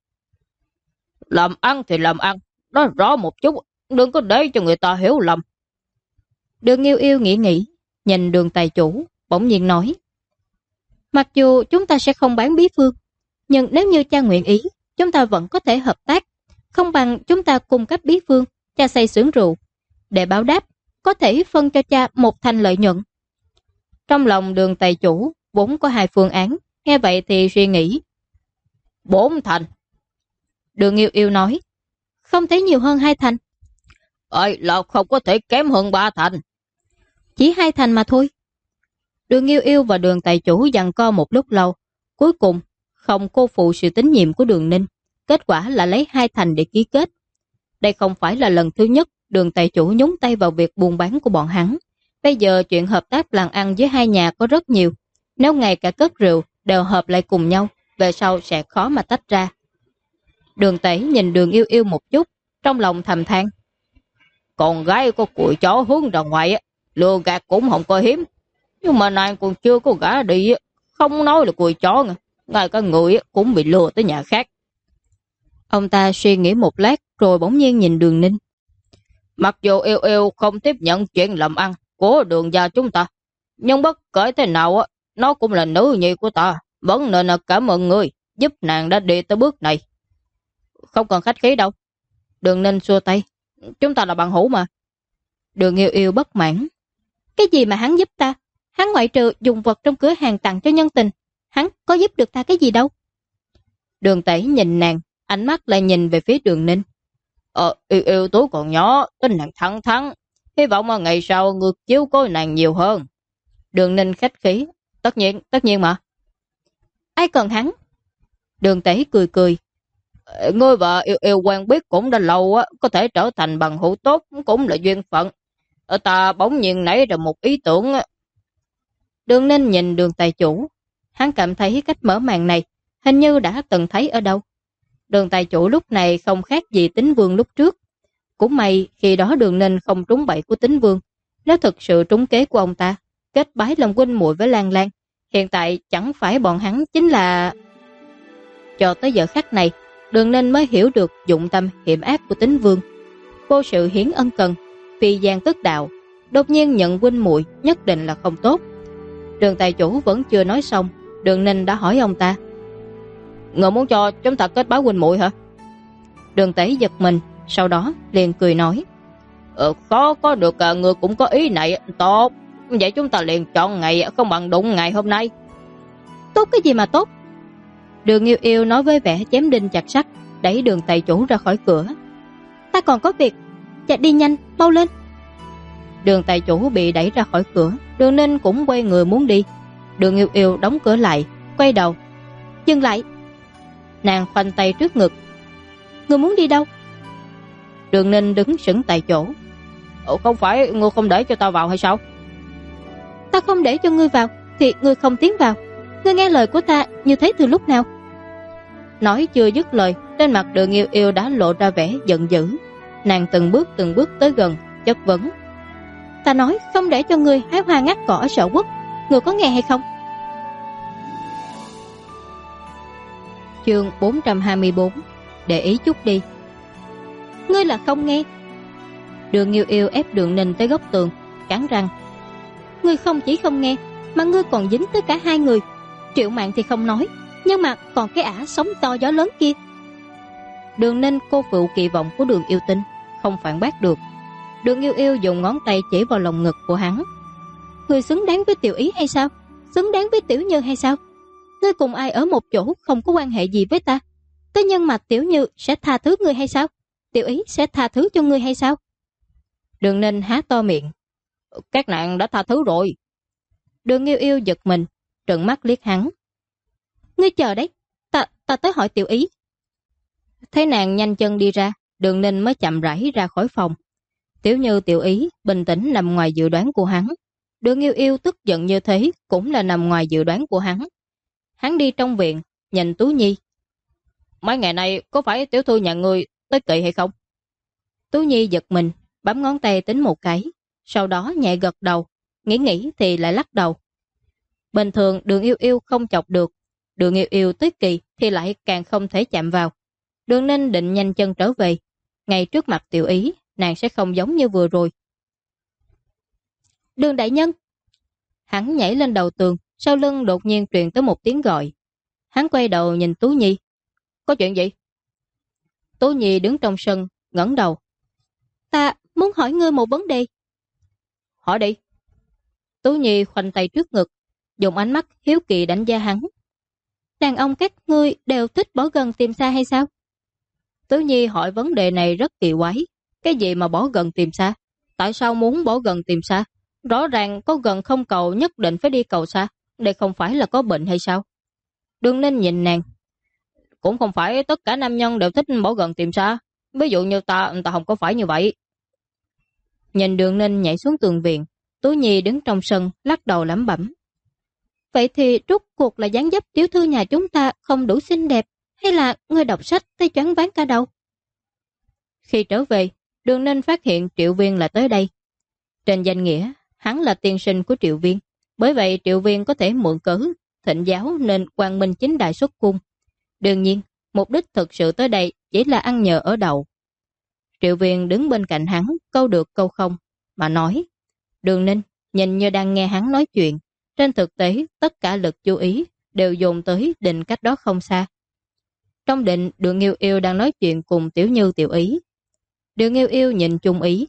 Làm ăn thì làm ăn, nói rõ một chút, đừng có để cho người ta hiểu lầm. Đường Yêu Yêu nghĩ, nhìn Đường tài chủ, bỗng nhiên nói. Mặc dù chúng ta sẽ không bán bí phương, nhưng nếu như cha nguyện ý, chúng ta vẫn có thể hợp tác. Không bằng chúng ta cung cấp bí phương, cha xây xưởng rượu. Để báo đáp, có thể phân cho cha một thành lợi nhuận. Trong lòng Đường tài chủ vốn có hai phương án, nghe vậy thì suy nghĩ. 4 thành. Đường Yêu Yêu nói. Không thể nhiều hơn 2 thành. Là không có thể kém hơn 3 thành. Chỉ 2 thành mà thôi. Đường Yêu Yêu và Đường tài chủ giằng co một lúc lâu. Cuối cùng, không cô phụ sự tín nhiệm của Đường Ninh. Kết quả là lấy 2 thành để ký kết. Đây không phải là lần thứ nhất Đường tài chủ nhúng tay vào việc buôn bán của bọn hắn. Bây giờ chuyện hợp tác làm ăn với hai nhà có rất nhiều. Nếu ngay cả cất rượu đều hợp lại cùng nhau, về sau sẽ khó mà tách ra. Đường Tẩy nhìn Đường Yêu Yêu một chút, trong lòng thầm than. Con gái có cùi chó hướng ra ngoài, lừa gạt cũng không có hiếm. Nhưng mà nàng còn chưa có gả đi, không nói là cùi chó nha. Ngay cả người cũng bị lừa tới nhà khác. Ông ta suy nghĩ một lát rồi bỗng nhiên nhìn Đường Ninh. Mặc dù Yêu Yêu không tiếp nhận chuyện làm ăn của Đường gia chúng ta, nhưng bất kể thế nào, nó cũng là nữ nhi của ta. Vẫn nên là cảm ơn người giúp nàng đã đi tới bước này. Không cần khách khí đâu. Đường Ninh xua tay. Chúng ta là bạn hữu mà. Đường Yêu Yêu bất mãn. Cái gì mà hắn giúp ta? Hắn ngoại trừ dùng vật trong cửa hàng tặng cho nhân tình, hắn có giúp được ta cái gì đâu. Đường Tẩy nhìn nàng, ánh mắt lại nhìn về phía Đường Ninh. Yêu Yêu tú còn nhỏ, tính nàng thẳng thắn. Hy vọng mà ngày sau ngược chiếu cố nàng nhiều hơn. Đường Ninh khách khí. Tất nhiên mà. Ai cần hắn? Đường Tẩy cười cười. Ngươi và Yêu Yêu quen biết cũng đã lâu, có thể trở thành bằng hữu tốt cũng là duyên phận. Ta bỗng nhiên nảy ra một ý tưởng. Đường Ninh nhìn Đường tài chủ. Hắn cảm thấy cách mở màn này hình như đã từng thấy ở đâu. Đường tài chủ lúc này không khác gì Tính Vương lúc trước. Cũng may khi đó Đường Ninh không trúng bẫy của Tính Vương. Nếu thực sự trúng kế của ông ta, kết bái làm huynh muội với Lan Lan, hiện tại chẳng phải bọn hắn chính là... Cho tới giờ khắc này, Đường Ninh mới hiểu được dụng tâm hiểm ác của Tính Vương. Vô sự hiến ân cần, phi gian tức đạo, đột nhiên nhận huynh muội nhất định là không tốt. Đường tài chủ vẫn chưa nói xong, Đường Ninh đã hỏi ông ta: "Người muốn cho chúng ta kết bái huynh muội hả?" Đường Tẩy giật mình, sau đó liền cười nói: Khó có được, người cũng có ý này, tốt. Vậy chúng ta liền chọn ngày không bằng đụng ngày hôm nay. Tốt cái gì mà tốt? Đường Yêu Yêu nói với vẻ chém đinh chặt sắt, đẩy Đường tài chủ ra khỏi cửa. Ta còn có việc, chạy đi nhanh, mau lên. Đường tài chủ bị đẩy ra khỏi cửa, Đường Ninh cũng quay người muốn đi. Đường Yêu Yêu đóng cửa lại, quay đầu. Dừng lại. Nàng khoanh tay trước ngực. Người muốn đi đâu? Đường Ninh đứng sững tại chỗ. Không phải ngươi không để cho ta vào hay sao? Ta không để cho ngươi vào thì ngươi không tiến vào. Ngươi nghe lời của ta như thế từ lúc nào? Nói chưa dứt lời, trên mặt Đường Yêu Yêu đã lộ ra vẻ giận dữ. Nàng từng bước tới gần, chất vấn. Ta nói không để cho ngươi hái hoa ngắt cỏ ở Sở Quốc, ngươi có nghe hay không? Chương 424. Để ý chút đi. Ngươi là không nghe. Đường Yêu Yêu ép Đường Ninh tới góc tường, cắn răng. Ngươi không chỉ không nghe, mà ngươi còn dính tới cả hai người. Triệu Mạn thì không nói, nhưng mà còn cái ả sóng to gió lớn kia. Đường Ninh cô phụ kỳ vọng của Đường Yêu Tinh, không phản bác được. Đường Yêu Yêu dùng ngón tay chỉ vào lồng ngực của hắn. Ngươi xứng đáng với Tiểu Ý hay sao? Xứng đáng với Tiểu Như hay sao? Ngươi cùng ai ở một chỗ không có quan hệ gì với ta? Thế nhưng mà Tiểu Như sẽ tha thứ ngươi hay sao? Tiểu Ý sẽ tha thứ cho ngươi hay sao? Đường Ninh há to miệng. Các nàng đã tha thứ rồi. Đường Yêu Yêu giật mình, trợn mắt liếc hắn. Ngươi chờ đấy, ta tới hỏi Tiểu Ý. Thấy nàng nhanh chân đi ra, Đường Ninh mới chậm rãi ra khỏi phòng. Tiểu Như Tiểu Ý bình tĩnh nằm ngoài dự đoán của hắn. Đường Yêu Yêu tức giận như thế cũng là nằm ngoài dự đoán của hắn. Hắn đi trong viện, nhìn Tú Nhi. Mấy ngày nay có phải tiểu thư nhà ngươi tới kỵ hay không? Tú Nhi giật mình, bấm ngón tay tính một cái, sau đó nhẹ gật đầu, nghĩ thì lại lắc đầu. Bình thường Đường Yêu Yêu không chọc được, Đường Yêu Yêu tới kỳ thì lại càng không thể chạm vào. Đường Ninh định nhanh chân trở về, ngay trước mặt Tiểu Ý, nàng sẽ không giống như vừa rồi. Đường đại nhân! Hắn nhảy lên đầu tường, sau lưng đột nhiên truyền tới một tiếng gọi. Hắn quay đầu nhìn Tú Nhi. Có chuyện gì? Tú Nhi đứng trong sân, ngẩng đầu. Ta muốn hỏi ngươi một vấn đề. Hỏi đi. Tú Nhi khoanh tay trước ngực, dùng ánh mắt hiếu kỳ đánh giá hắn. Đàn ông các ngươi đều thích bỏ gần tìm xa hay sao? Tú Nhi hỏi vấn đề này rất kỳ quái. Cái gì mà bỏ gần tìm xa? Tại sao muốn bỏ gần tìm xa? Rõ ràng có gần không cầu nhất định phải đi cầu xa. Đây không phải là có bệnh hay sao? Đường Ninh nhìn nàng. Cũng không phải tất cả nam nhân đều thích bỏ gần tìm xa. Ví dụ như ta không có phải như vậy. Nhìn Đường Ninh nhảy xuống tường viện, Tú Nhi đứng trong sân lắc đầu lẩm bẩm. Vậy thì rốt cuộc là dáng dấp tiểu thư nhà chúng ta không đủ xinh đẹp, hay là người đọc sách tới choáng váng cả đầu? Khi trở về, Đường Ninh phát hiện Triệu Viên là tới đây. Trên danh nghĩa, hắn là tiên sinh của Triệu Viên, bởi vậy Triệu Viên có thể mượn cớ thịnh giáo nên quang minh chính đại xuất cung. Đương nhiên, mục đích thực sự tới đây chỉ là ăn nhờ ở đậu. Triệu Viên đứng bên cạnh hắn, câu được câu không, mà nói. Đường Ninh nhìn như đang nghe hắn nói chuyện, trên thực tế tất cả lực chú ý đều dồn tới định cách đó không xa. Trong định, Đường Yêu Yêu đang nói chuyện cùng Tiểu Như Tiểu Ý. Đường Yêu Yêu nhìn Trung Ý.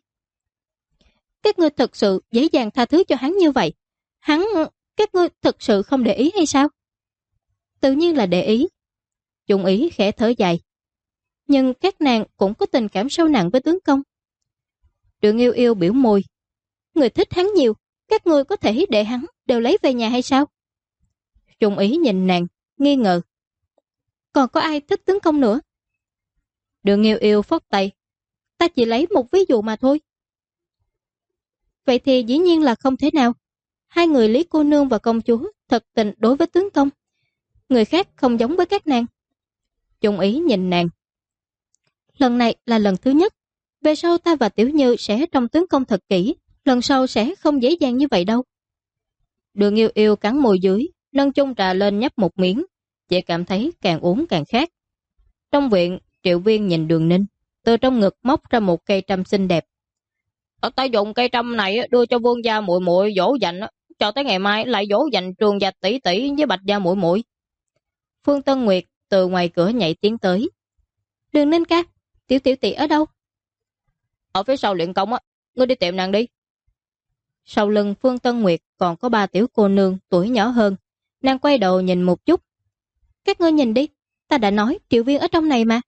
Các ngươi thật sự dễ dàng tha thứ cho hắn như vậy? Các ngươi thật sự không để ý hay sao? Tự nhiên là để ý. Trung Ý khẽ thở dài. Nhưng các nàng cũng có tình cảm sâu nặng với tướng công. Đường Yêu Yêu biểu môi. Người thích hắn nhiều, các ngươi có thể để hắn đều lấy về nhà hay sao? Trung Ý nhìn nàng, nghi ngờ. Còn có ai thích tướng công nữa? Đường Yêu Yêu phất tay. Ta chỉ lấy một ví dụ mà thôi. Vậy thì dĩ nhiên là không thể nào. Hai người Lý cô nương và công chúa thật tình đối với tướng công. Người khác không giống với các nàng. Trung Ý nhìn nàng. Lần này là lần thứ nhất. Về sau ta và Tiểu Như sẽ trong tướng công thật kỹ. Lần sau sẽ không dễ dàng như vậy đâu. Đường Yêu Yêu cắn môi dưới, nâng chung trà lên nhấp một miếng. Chỉ cảm thấy càng uống càng khát. Trong viện, Triệu Viên nhìn Đường Ninh, từ trong ngực móc ra một cây trâm xinh đẹp. Ta dùng cây trâm này đưa cho Vương gia muội muội dỗ dành, cho tới ngày mai lại dỗ dành Trường gia tỷ tỷ với Bạch gia muội muội. Phương Tân Nguyệt từ ngoài cửa nhảy tiến tới. Đường Ninh ca, Tiểu Tiểu tỷ ở đâu? Ở phía sau luyện công ngươi đi tìm nàng đi. Sau lưng Phương Tân Nguyệt còn có 3 tiểu cô nương tuổi nhỏ hơn. Nàng quay đầu nhìn một chút. Các ngươi nhìn đi, ta đã nói Triệu Viên ở trong này mà.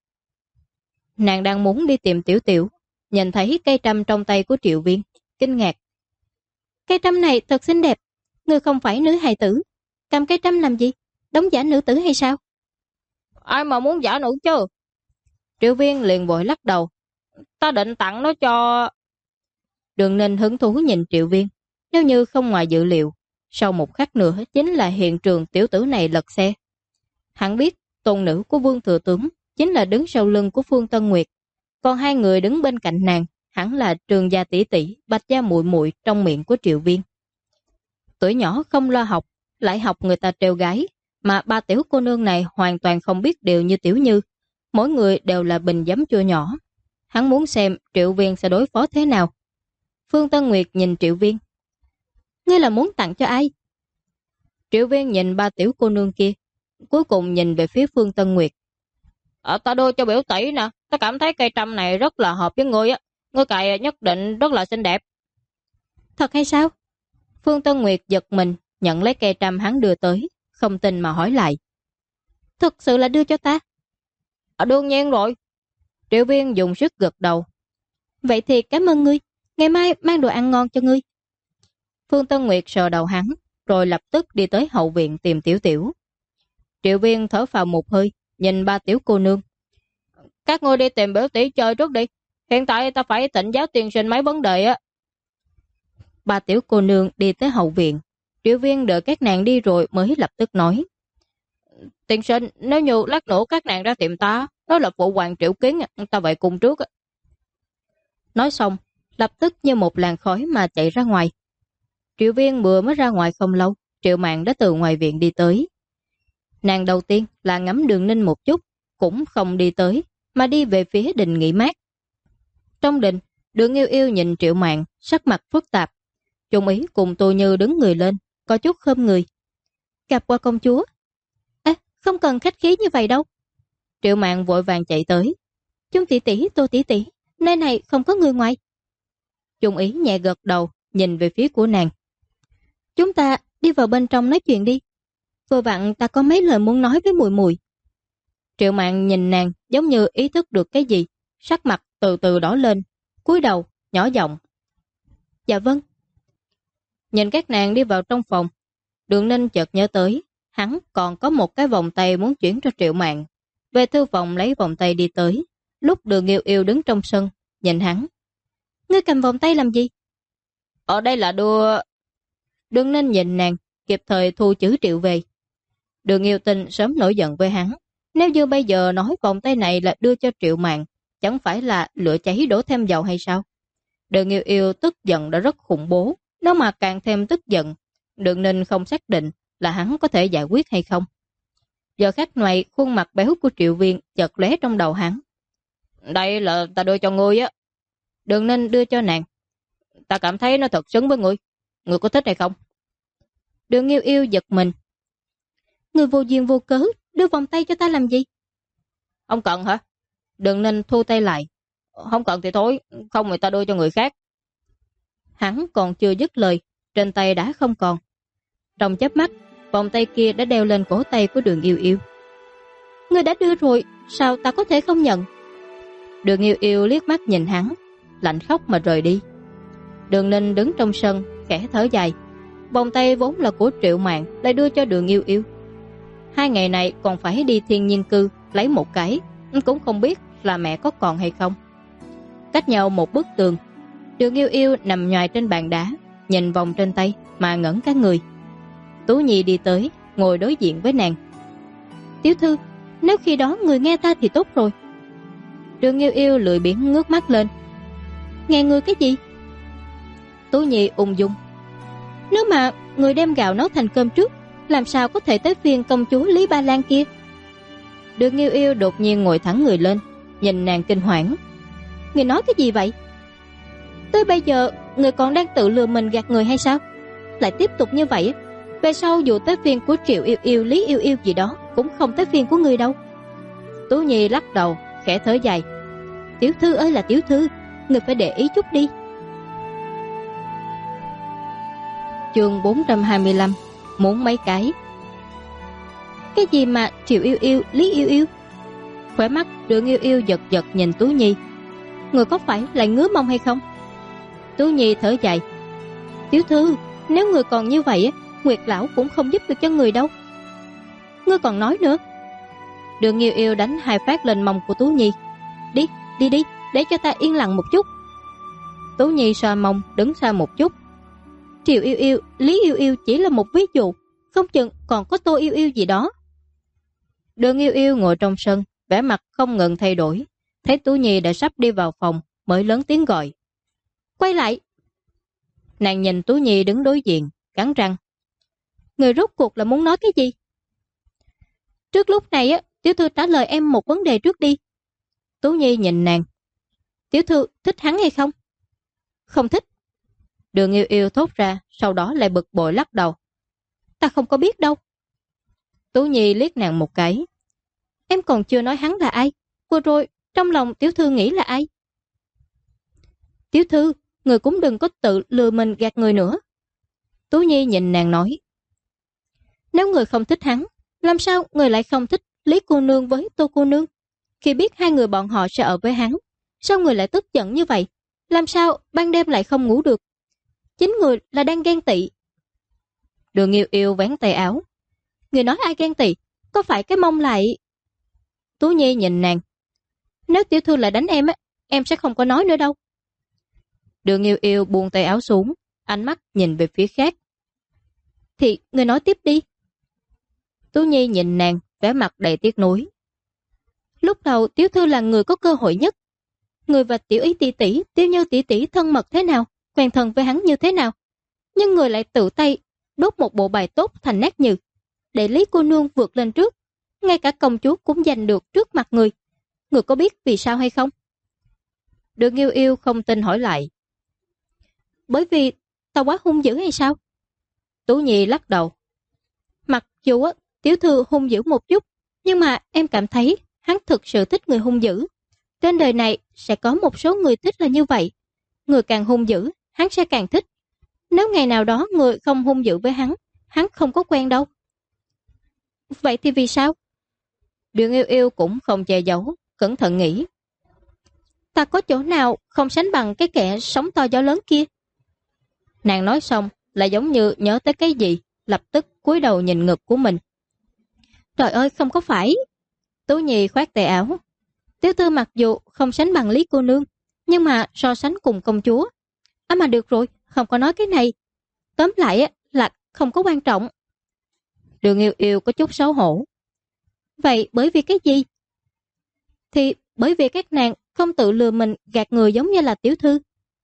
Nàng đang muốn đi tìm Tiểu Tiểu, nhìn thấy cây trâm trong tay của Triệu Viên, kinh ngạc. Cây trâm này thật xinh đẹp, ngươi không phải nữ hài tử, cầm cây trâm làm gì? Đóng giả nữ tử hay sao? Ai mà muốn giả nữ chứ? Triệu Viên liền vội lắc đầu. Ta định tặng nó cho... Đường Ninh hứng thú nhìn Triệu Viên. Nếu như không ngoài dự liệu, sau một khắc nữa chính là hiện trường tiểu tử này lật xe. Hắn biết tôn nữ của Vương Thừa Tướng chính là đứng sau lưng của Phương Tân Nguyệt, còn 2 người đứng bên cạnh nàng hẳn là Trường gia tỷ tỷ, Bạch gia muội muội trong miệng của Triệu Viên. Tuổi nhỏ không lo học, lại học người ta trêu gái, mà 3 tiểu cô nương này hoàn toàn không biết điều như Tiểu Như, mỗi người đều là bình giấm chua nhỏ. Hắn muốn xem Triệu Viên sẽ đối phó thế nào. Phương Tân Nguyệt nhìn Triệu Viên. Ngươi là muốn tặng cho ai? Triệu Viên nhìn 3 tiểu cô nương kia, cuối cùng nhìn về phía Phương Tân Nguyệt. Ta đưa cho biểu tỷ nè, ta cảm thấy cây trâm này rất là hợp với ngươi á, ngươi cài nhất định rất là xinh đẹp. Thật hay sao? Phương Tân Nguyệt giật mình, nhận lấy cây trâm hắn đưa tới, không tin mà hỏi lại. Thực sự là đưa cho ta? Đương nhiên rồi. Triệu Viên dùng sức gật đầu. Vậy thì cảm ơn ngươi, ngày mai mang đồ ăn ngon cho ngươi. Phương Tân Nguyệt sờ đầu hắn, rồi lập tức đi tới hậu viện tìm Tiểu Tiểu. Triệu Viên thở phào một hơi, nhìn 3 tiểu cô nương. Các ngươi đi tìm biểu tỷ chơi trước đi, hiện tại ta phải thỉnh giáo tiên sinh mấy vấn đề á. 3 tiểu cô nương đi tới hậu viện. Triệu Viên đợi các nàng đi rồi mới lập tức nói. Tiên sinh, nếu như lát nữa các nàng ra tìm ta, đó là phụ hoàng Triệu Kiến, ta vậy cùng trước. Nói xong, lập tức như một làn khói mà chạy ra ngoài. Triệu Viên vừa mới ra ngoài không lâu, Triệu Mạn đã từ ngoài viện đi tới. Nàng đầu tiên là ngắm Đường Ninh một chút, cũng không đi tới, mà đi về phía đình nghỉ mát. Trong đình, Đường Yêu Yêu nhìn Triệu Mạn, sắc mặt phức tạp. Trung Ý cùng Tô Như đứng người lên, có chút khom người. Gặp qua công chúa. Không cần khách khí như vậy đâu. Triệu Mạn vội vàng chạy tới. Trung tỷ tỷ, Tô tỷ tỷ, nơi này không có người ngoài. Trung Ý nhẹ gật đầu, nhìn về phía của nàng. Chúng ta đi vào bên trong nói chuyện đi. Vừa vặn ta có mấy lời muốn nói với muội muội. Triệu Mạn nhìn nàng giống như ý thức được cái gì, sắc mặt từ từ đỏ lên, cúi đầu, nhỏ giọng. Dạ vâng. Nhìn các nàng đi vào trong phòng, Đường Ninh chợt nhớ tới, hắn còn có một cái vòng tay muốn chuyển cho Triệu Mạn. Về thư phòng lấy vòng tay đi tới, lúc Đường Yêu Yêu đứng trong sân, nhìn hắn. Ngươi cầm vòng tay làm gì? Ở đây là đưa... Đường Ninh nhìn nàng, kịp thời thu chữ Triệu về. Đường Yêu Tinh sớm nổi giận với hắn. Nếu như bây giờ nói vòng tay này là đưa cho Triệu Mạn, chẳng phải là lửa cháy đổ thêm dầu hay sao? Đường Yêu Yêu tức giận đã rất khủng bố, nó mà càng thêm tức giận. Đường Ninh không xác định là hắn có thể giải quyết hay không. Giờ khắc này, khuôn mặt béo của Triệu Viên chợt lóe trong đầu hắn. Đây là ta đưa cho ngươi á. Đường Ninh đưa cho nàng. Ta cảm thấy nó thật xứng với ngươi. Ngươi có thích hay không? Đường Yêu Yêu giật mình. Ngươi vô duyên vô cớ đưa vòng tay cho ta làm gì? Không cần hả? Đường Ninh thu tay lại. Không cần thì thôi, không người ta đưa cho người khác. Hắn còn chưa dứt lời, trên tay đã không còn. Trong chớp mắt, vòng tay kia đã đeo lên cổ tay của Đường Yêu Yêu. Ngươi đã đưa rồi, sao ta có thể không nhận? Đường Yêu Yêu liếc mắt nhìn hắn, lạnh khóc mà rời đi. Đường Ninh đứng trong sân, khẽ thở dài. Vòng tay vốn là của Triệu Mạn, lại đưa cho Đường Yêu Yêu. 2 ngày này còn phải đi thiên nhiên cư lấy một cái, cũng không biết là mẹ có còn hay không. Cách nhau một bức tường, Đường Yêu Yêu nằm nhoài trên bàn đá, nhìn vòng trên tay mà ngẩn cả người. Tú Nhi đi tới, ngồi đối diện với nàng. Tiểu thư, nếu khi đó người nghe ta thì tốt rồi. Đường Yêu Yêu lười biếng ngước mắt lên. Nghe ngươi cái gì? Tú Nhi ung dung. Nếu mà người đem gạo nấu thành cơm trước, làm sao có thể tới phiên công chúa Lý Ba Lan kia? Đường Nghiêu Yêu đột nhiên ngồi thẳng người lên, nhìn nàng kinh hoảng. Người nói cái gì vậy? Tới bây giờ người còn đang tự lừa mình gạt người hay sao? Lại tiếp tục như vậy, về sau dù tới phiên của Triệu Yêu Yêu, Lý Yêu Yêu gì đó cũng không tới phiên của người đâu. Tú Nhi lắc đầu, khẽ thở dài. Tiểu thư ơi là tiểu thư, người phải để ý chút đi. Chương 425. Muốn mấy cái? Cái gì mà Triệu Yêu Yêu, Lý Yêu Yêu? Khóe mắt Đường Yêu Yêu giật giật nhìn Tú Nhi. Người có phải lại ngứa mông hay không? Tú Nhi thở dài. Tiểu thư, nếu người còn như vậy, Nguyệt lão cũng không giúp được cho người đâu. Ngươi còn nói nữa. Đường Yêu Yêu đánh 2 phát lên mông của Tú Nhi. Đi, đi đi, để cho ta yên lặng một chút. Tú Nhi xoa mông, đứng xa một chút. Triệu Yêu Yêu, Lý Yêu Yêu chỉ là một ví dụ, không chừng còn có Tô Yêu Yêu gì đó. Đường Yêu Yêu ngồi trong sân, vẻ mặt không ngừng thay đổi. Thấy Tú Nhi đã sắp đi vào phòng, mới lớn tiếng gọi. Quay lại. Nàng nhìn Tú Nhi đứng đối diện, cắn răng. Người rốt cuộc là muốn nói cái gì? Trước lúc này, tiểu thư trả lời em một vấn đề trước đi. Tú Nhi nhìn nàng. Tiểu thư thích hắn hay không? Không thích. Đường Yêu Yêu thốt ra, sau đó lại bực bội lắc đầu. Ta không có biết đâu. Tú Nhi liếc nàng một cái. Em còn chưa nói hắn là ai. Vừa rồi, trong lòng tiểu thư nghĩ là ai? Tiểu thư, người cũng đừng có tự lừa mình gạt người nữa. Tú Nhi nhìn nàng nói. Nếu người không thích hắn, làm sao người lại không thích Lý cô nương với Tô cô nương? Khi biết hai người bọn họ sẽ ở với hắn, sao người lại tức giận như vậy? Làm sao ban đêm lại không ngủ được? Chính người là đang ghen tị. Đường Yêu Yêu vén tay áo. Người nói ai ghen tị? Có phải cái mông lại? Tú Nhi nhìn nàng. Nếu tiểu thư lại đánh em sẽ không có nói nữa đâu. Đường Yêu Yêu buông tay áo xuống, ánh mắt nhìn về phía khác. Thì người nói tiếp đi. Tú Nhi nhìn nàng, vẻ mặt đầy tiếc nuối. Lúc đầu tiểu thư là người có cơ hội nhất. Người và tiểu ý tỷ tỷ, Tiêu Như tỷ tỷ thân mật thế nào, quen thân với hắn như thế nào. Nhưng người lại tự tay đốt một bộ bài tốt thành nát nhừ, để Lý cô nương vượt lên trước. Ngay cả công chúa cũng giành được trước mặt người. Người có biết vì sao hay không? Đường Yêu Yêu không tin hỏi lại. Bởi vì ta quá hung dữ hay sao? Tú Nhi lắc đầu. Mặc dù tiểu thư hung dữ một chút, nhưng mà em cảm thấy hắn thực sự thích người hung dữ. Trên đời này sẽ có một số người thích là như vậy. Người càng hung dữ, hắn sẽ càng thích. Nếu ngày nào đó người không hung dữ với hắn không có quen đâu. Vậy thì vì sao? Đường Yêu Yêu cũng không che giấu, cẩn thận nghĩ. Ta có chỗ nào không sánh bằng cái kẻ sóng to gió lớn kia? Nàng nói xong là giống như nhớ tới cái gì, lập tức cúi đầu nhìn ngực của mình. Trời ơi, không có phải. Tú Nhi khoát tay áo. Tiểu thư mặc dù không sánh bằng Lý cô nương, nhưng mà so sánh cùng công chúa. Mà được rồi, không có nói cái này. Tóm lại là không có quan trọng. Đường Yêu Yêu có chút xấu hổ. Vậy bởi vì cái gì? Thì bởi vì các nàng không tự lừa mình gạt người giống như là tiểu thư.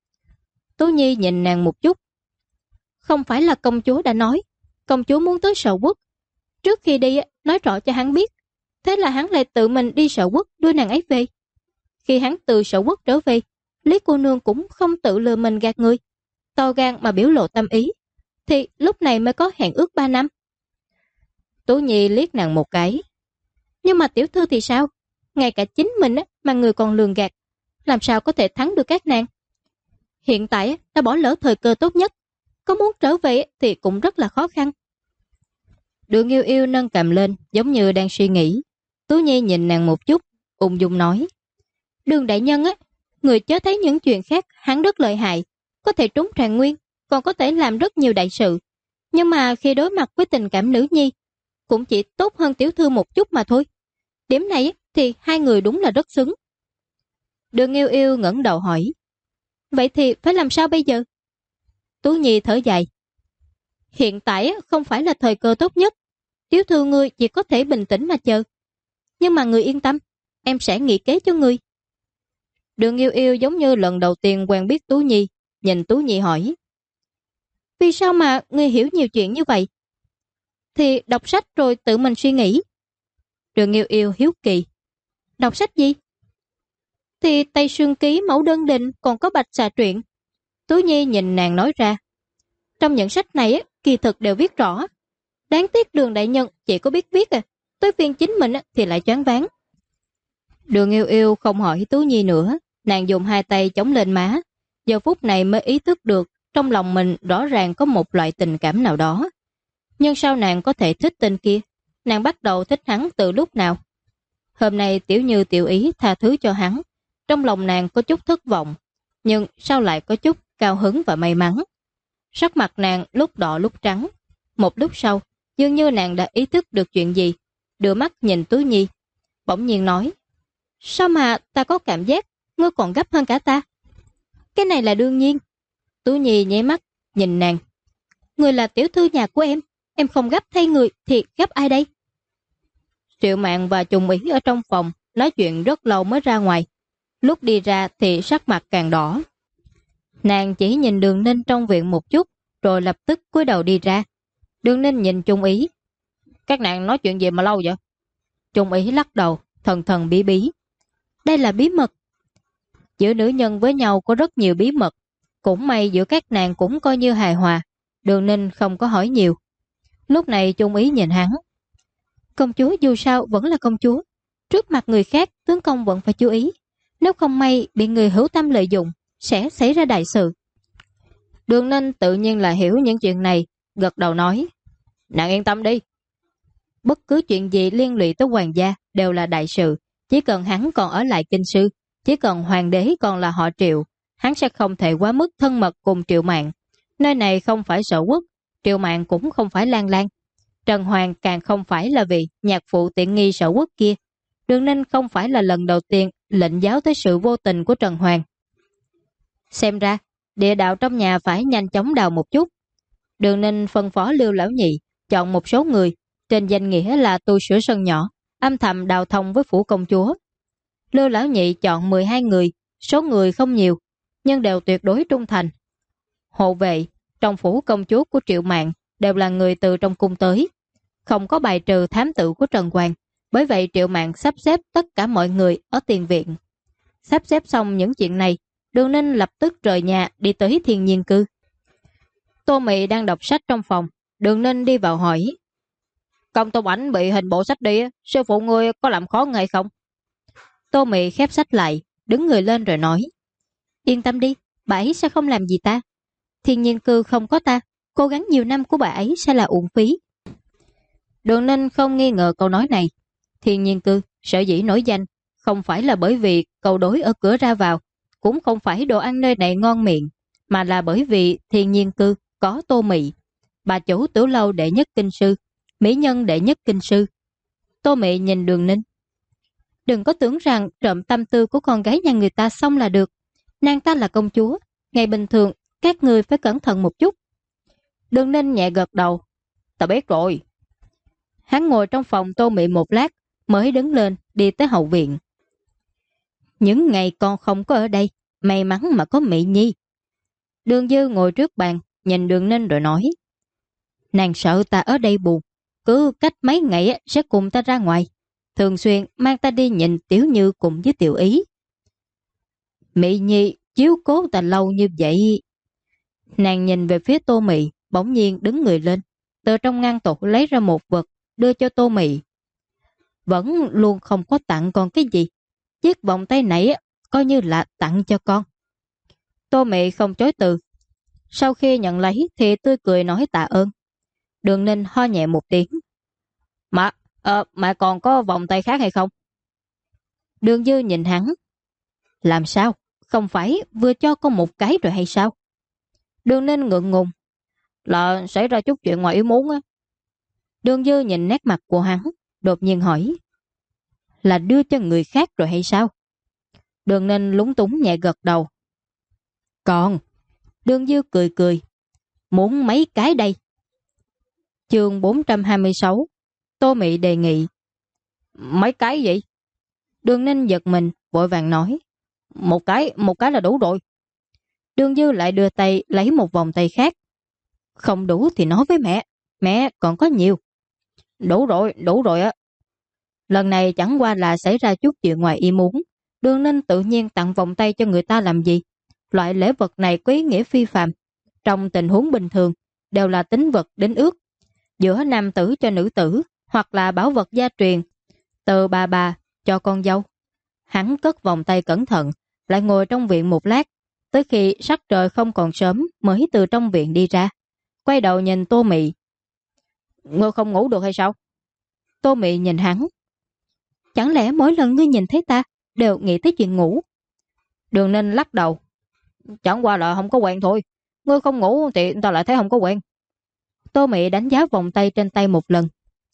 Tú Nhi nhìn nàng một chút. Không phải là công chúa đã nói công chúa muốn tới Sở Quốc. Trước khi đi nói rõ cho hắn biết. Thế là hắn lại tự mình đi Sở Quốc đưa nàng ấy về. Khi hắn từ Sở Quốc trở về, Lý cô nương cũng không tự lừa mình gạt người, to gan mà biểu lộ tâm ý. Thì lúc này mới có hẹn ước 3 năm. Tú Nhi liếc nàng một cái. Nhưng mà tiểu thư thì sao? Ngay cả chính mình mà người còn lường gạt, làm sao có thể thắng được các nàng? Hiện tại đã bỏ lỡ thời cơ tốt nhất, có muốn trở về thì cũng rất là khó khăn. Đường Yêu Yêu nâng cằm lên, giống như đang suy nghĩ. Tú Nhi nhìn nàng một chút, ung dung nói. Đường đại nhân người chớ thấy những chuyện khác hắn rất lợi hại, có thể trúng trạng nguyên, còn có thể làm rất nhiều đại sự. Nhưng mà khi đối mặt với tình cảm nữ nhi, cũng chỉ tốt hơn tiểu thư một chút mà thôi. Điểm này thì hai người đúng là rất xứng. Đường Yêu Yêu ngẩng đầu hỏi. Vậy thì phải làm sao bây giờ? Tú Nhi thở dài. Hiện tại không phải là thời cơ tốt nhất. Tiểu thư ngươi chỉ có thể bình tĩnh mà chờ. Nhưng mà người yên tâm, em sẽ nghĩ kế cho ngươi. Đường Yêu Yêu giống như lần đầu tiên quen biết Tú Nhi, nhìn Tú Nhi hỏi. Vì sao mà ngươi hiểu nhiều chuyện như vậy? Thì đọc sách rồi tự mình suy nghĩ. Đường Nghiêu Yêu hiếu kỳ. Đọc sách gì? Thì Tây Sương Ký, Mẫu Đơn Đình, còn có Bạch Xà Truyện. Tú Nhi nhìn nàng nói ra. Trong những sách này kỳ thực đều viết rõ. Đáng tiếc Đường đại nhân chỉ có biết viết tới phiên chính mình thì lại choáng váng. Đường Yêu Yêu không hỏi Tú Nhi nữa. Nàng dùng hai tay chống lên má. Giờ phút này mới ý thức được trong lòng mình rõ ràng có một loại tình cảm nào đó. Nhưng sao nàng có thể thích tên kia? Nàng bắt đầu thích hắn từ lúc nào? Hôm nay Tiểu Như tiểu ý tha thứ cho hắn. Trong lòng nàng có chút thất vọng, nhưng sao lại có chút cao hứng và may mắn. Sắc mặt nàng lúc đỏ lúc trắng. Một lúc sau, dường như nàng đã ý thức được chuyện gì, đưa mắt nhìn Tú Nhi, bỗng nhiên nói: Sao mà ta có cảm giác ngươi còn gấp hơn cả ta? Cái này là đương nhiên. Tú Nhi nháy mắt nhìn nàng. Người là tiểu thư nhà của em không gấp thay người thì gấp ai đây? Triệu Mạn và Trùng Ý ở trong phòng nói chuyện rất lâu mới ra ngoài. Lúc đi ra thì sắc mặt càng đỏ. Nàng chỉ nhìn Đường Ninh trong viện một chút, rồi lập tức cúi đầu đi ra. Đường Ninh nhìn Trung Ý. Các nàng nói chuyện gì mà lâu vậy? Trung Ý lắc đầu, thần thần bí bí. Đây là bí mật. Giữa nữ nhân với nhau có rất nhiều bí mật. Cũng may giữa các nàng cũng coi như hài hòa. Đường Ninh không có hỏi nhiều. Lúc này Trung Ý nhìn hắn. Công chúa dù sao vẫn là công chúa. Trước mặt người khác tướng công vẫn phải chú ý. Nếu không may bị người hữu tâm lợi dụng, sẽ xảy ra đại sự. Đường Ninh tự nhiên là hiểu những chuyện này, gật đầu nói. Nàng yên tâm đi. Bất cứ chuyện gì liên lụy tới hoàng gia đều là đại sự. Chỉ cần hắn còn ở lại kinh sư, chỉ cần hoàng đế còn là họ Triệu, hắn sẽ không thể quá mức thân mật cùng Triệu Mạn. Nơi này không phải Sở Quốc, Triệu Mạn cũng không phải Lan Lan. Trần Hoàng càng không phải là vị nhạc phụ tiện nghi Sở Quốc kia. Đường Ninh không phải là lần đầu tiên lệnh giáo tới sự vô tình của Trần Hoàng. Xem ra, địa đạo trong nhà phải nhanh chóng đào một chút. Đường Ninh phân phó Lưu Lão Nhị chọn một số người, trên danh nghĩa là tu sửa sân nhỏ, âm thầm đào thông với phủ công chúa. Lưu Lão Nhị chọn 12 người, số người không nhiều, nhưng đều tuyệt đối trung thành. Hộ vệ trong phủ công chúa của Triệu Mạn đều là người từ trong cung tới, không có bài trừ thám tử của Trần Hoàng. Bởi vậy Triệu Mạn sắp xếp tất cả mọi người ở tiền viện. Sắp xếp xong những chuyện này, Đường Ninh lập tức rời nhà đi tới Thiên Nhiên Cư. Tô Mị đang đọc sách trong phòng. Đường Ninh đi vào hỏi. Công Tôn Ảnh bị hình bộ sách đi, sư phụ ngươi có làm khó ngay không? Tô Mị khép sách lại, đứng người lên rồi nói. Yên tâm đi, bà ấy sẽ không làm gì ta. Thiên Nhiên Cư không có ta, cố gắng nhiều năm của bà ấy sẽ là uổng phí. Đường Ninh không nghi ngờ câu nói này. Thiên Nhiên Cư sở dĩ nổi danh không phải là bởi vì cầu đối ở cửa ra vào, cũng không phải đồ ăn nơi này ngon miệng, mà là bởi vì Thiên Nhiên Cư có Tô Mị, bà chủ tiểu lâu đệ nhất kinh sư, mỹ nhân đệ nhất kinh sư. Tô Mị nhìn Đường Ninh. Đừng có tưởng rằng trộm tâm tư của con gái nhà người ta xong là được. Nàng ta là công chúa, ngày bình thường các người phải cẩn thận một chút. Đường Ninh nhẹ gật đầu. Ta biết rồi. Hắn ngồi trong phòng Tô Mị một lát mới đứng lên đi tới hậu viện. Những ngày con không có ở đây, may mắn mà có Mị Nhi. Đường Dư ngồi trước bàn nhìn Đường Ninh rồi nói. Nàng sợ ta ở đây buồn, cứ cách mấy ngày sẽ cùng ta ra ngoài, thường xuyên mang ta đi nhìn Tiểu Như cùng với Tiểu Ý. Mị Nhi chiếu cố ta lâu như vậy. Nàng nhìn về phía Tô Mị, bỗng nhiên đứng người lên, từ trong ngăn tủ lấy ra một vật đưa cho Tô Mị. Vẫn luôn không có tặng con cái gì, chiếc vòng tay này coi như là tặng cho con. Tô Mị không chối từ. Sau khi nhận lấy thì tươi cười nói tạ ơn. Đường Ninh ho nhẹ một tiếng. Mà còn có vòng tay khác hay không? Đường Dư nhìn hắn. Làm sao? Không phải vừa cho con một cái rồi hay sao? Đường Ninh ngượng ngùng. Là xảy ra chút chuyện ngoài ý muốn á. Đường Dư nhìn nét mặt của hắn, đột nhiên hỏi. Là đưa cho người khác rồi hay sao? Đường Ninh lúng túng nhẹ gật đầu. Còn. Đường Dư cười cười. Muốn mấy cái đây? Chương 426. Tô Mị đề nghị. Mấy cái gì? Đường Ninh giật mình, vội vàng nói. Một cái là đủ rồi. Đường Dư lại đưa tay lấy một vòng tay khác. Không đủ thì nói với mẹ còn có nhiều. Đủ rồi á. Lần này chẳng qua là xảy ra chút chuyện ngoài ý muốn. Đường Ninh tự nhiên tặng vòng tay cho người ta làm gì? Loại lễ vật này có ý nghĩa phi phàm. Trong tình huống bình thường, đều là tín vật đính ước. Giữa nam tử cho nữ tử, hoặc là bảo vật gia truyền, từ bà cho con dâu. Hắn cất vòng tay cẩn thận, lại ngồi trong viện một lát, tới khi sắc trời không còn sớm mới từ trong viện đi ra. Quay đầu nhìn Tô Mị. Ngươi không ngủ được hay sao? Tô Mị nhìn hắn. Chẳng lẽ mỗi lần ngươi nhìn thấy ta đều nghĩ tới chuyện ngủ? Đường Ninh lắc đầu. Chẳng qua là không có quen thôi. Ngươi không ngủ thì ta lại thấy không có quen. Tô Mị đánh giá vòng tay trên tay một lần.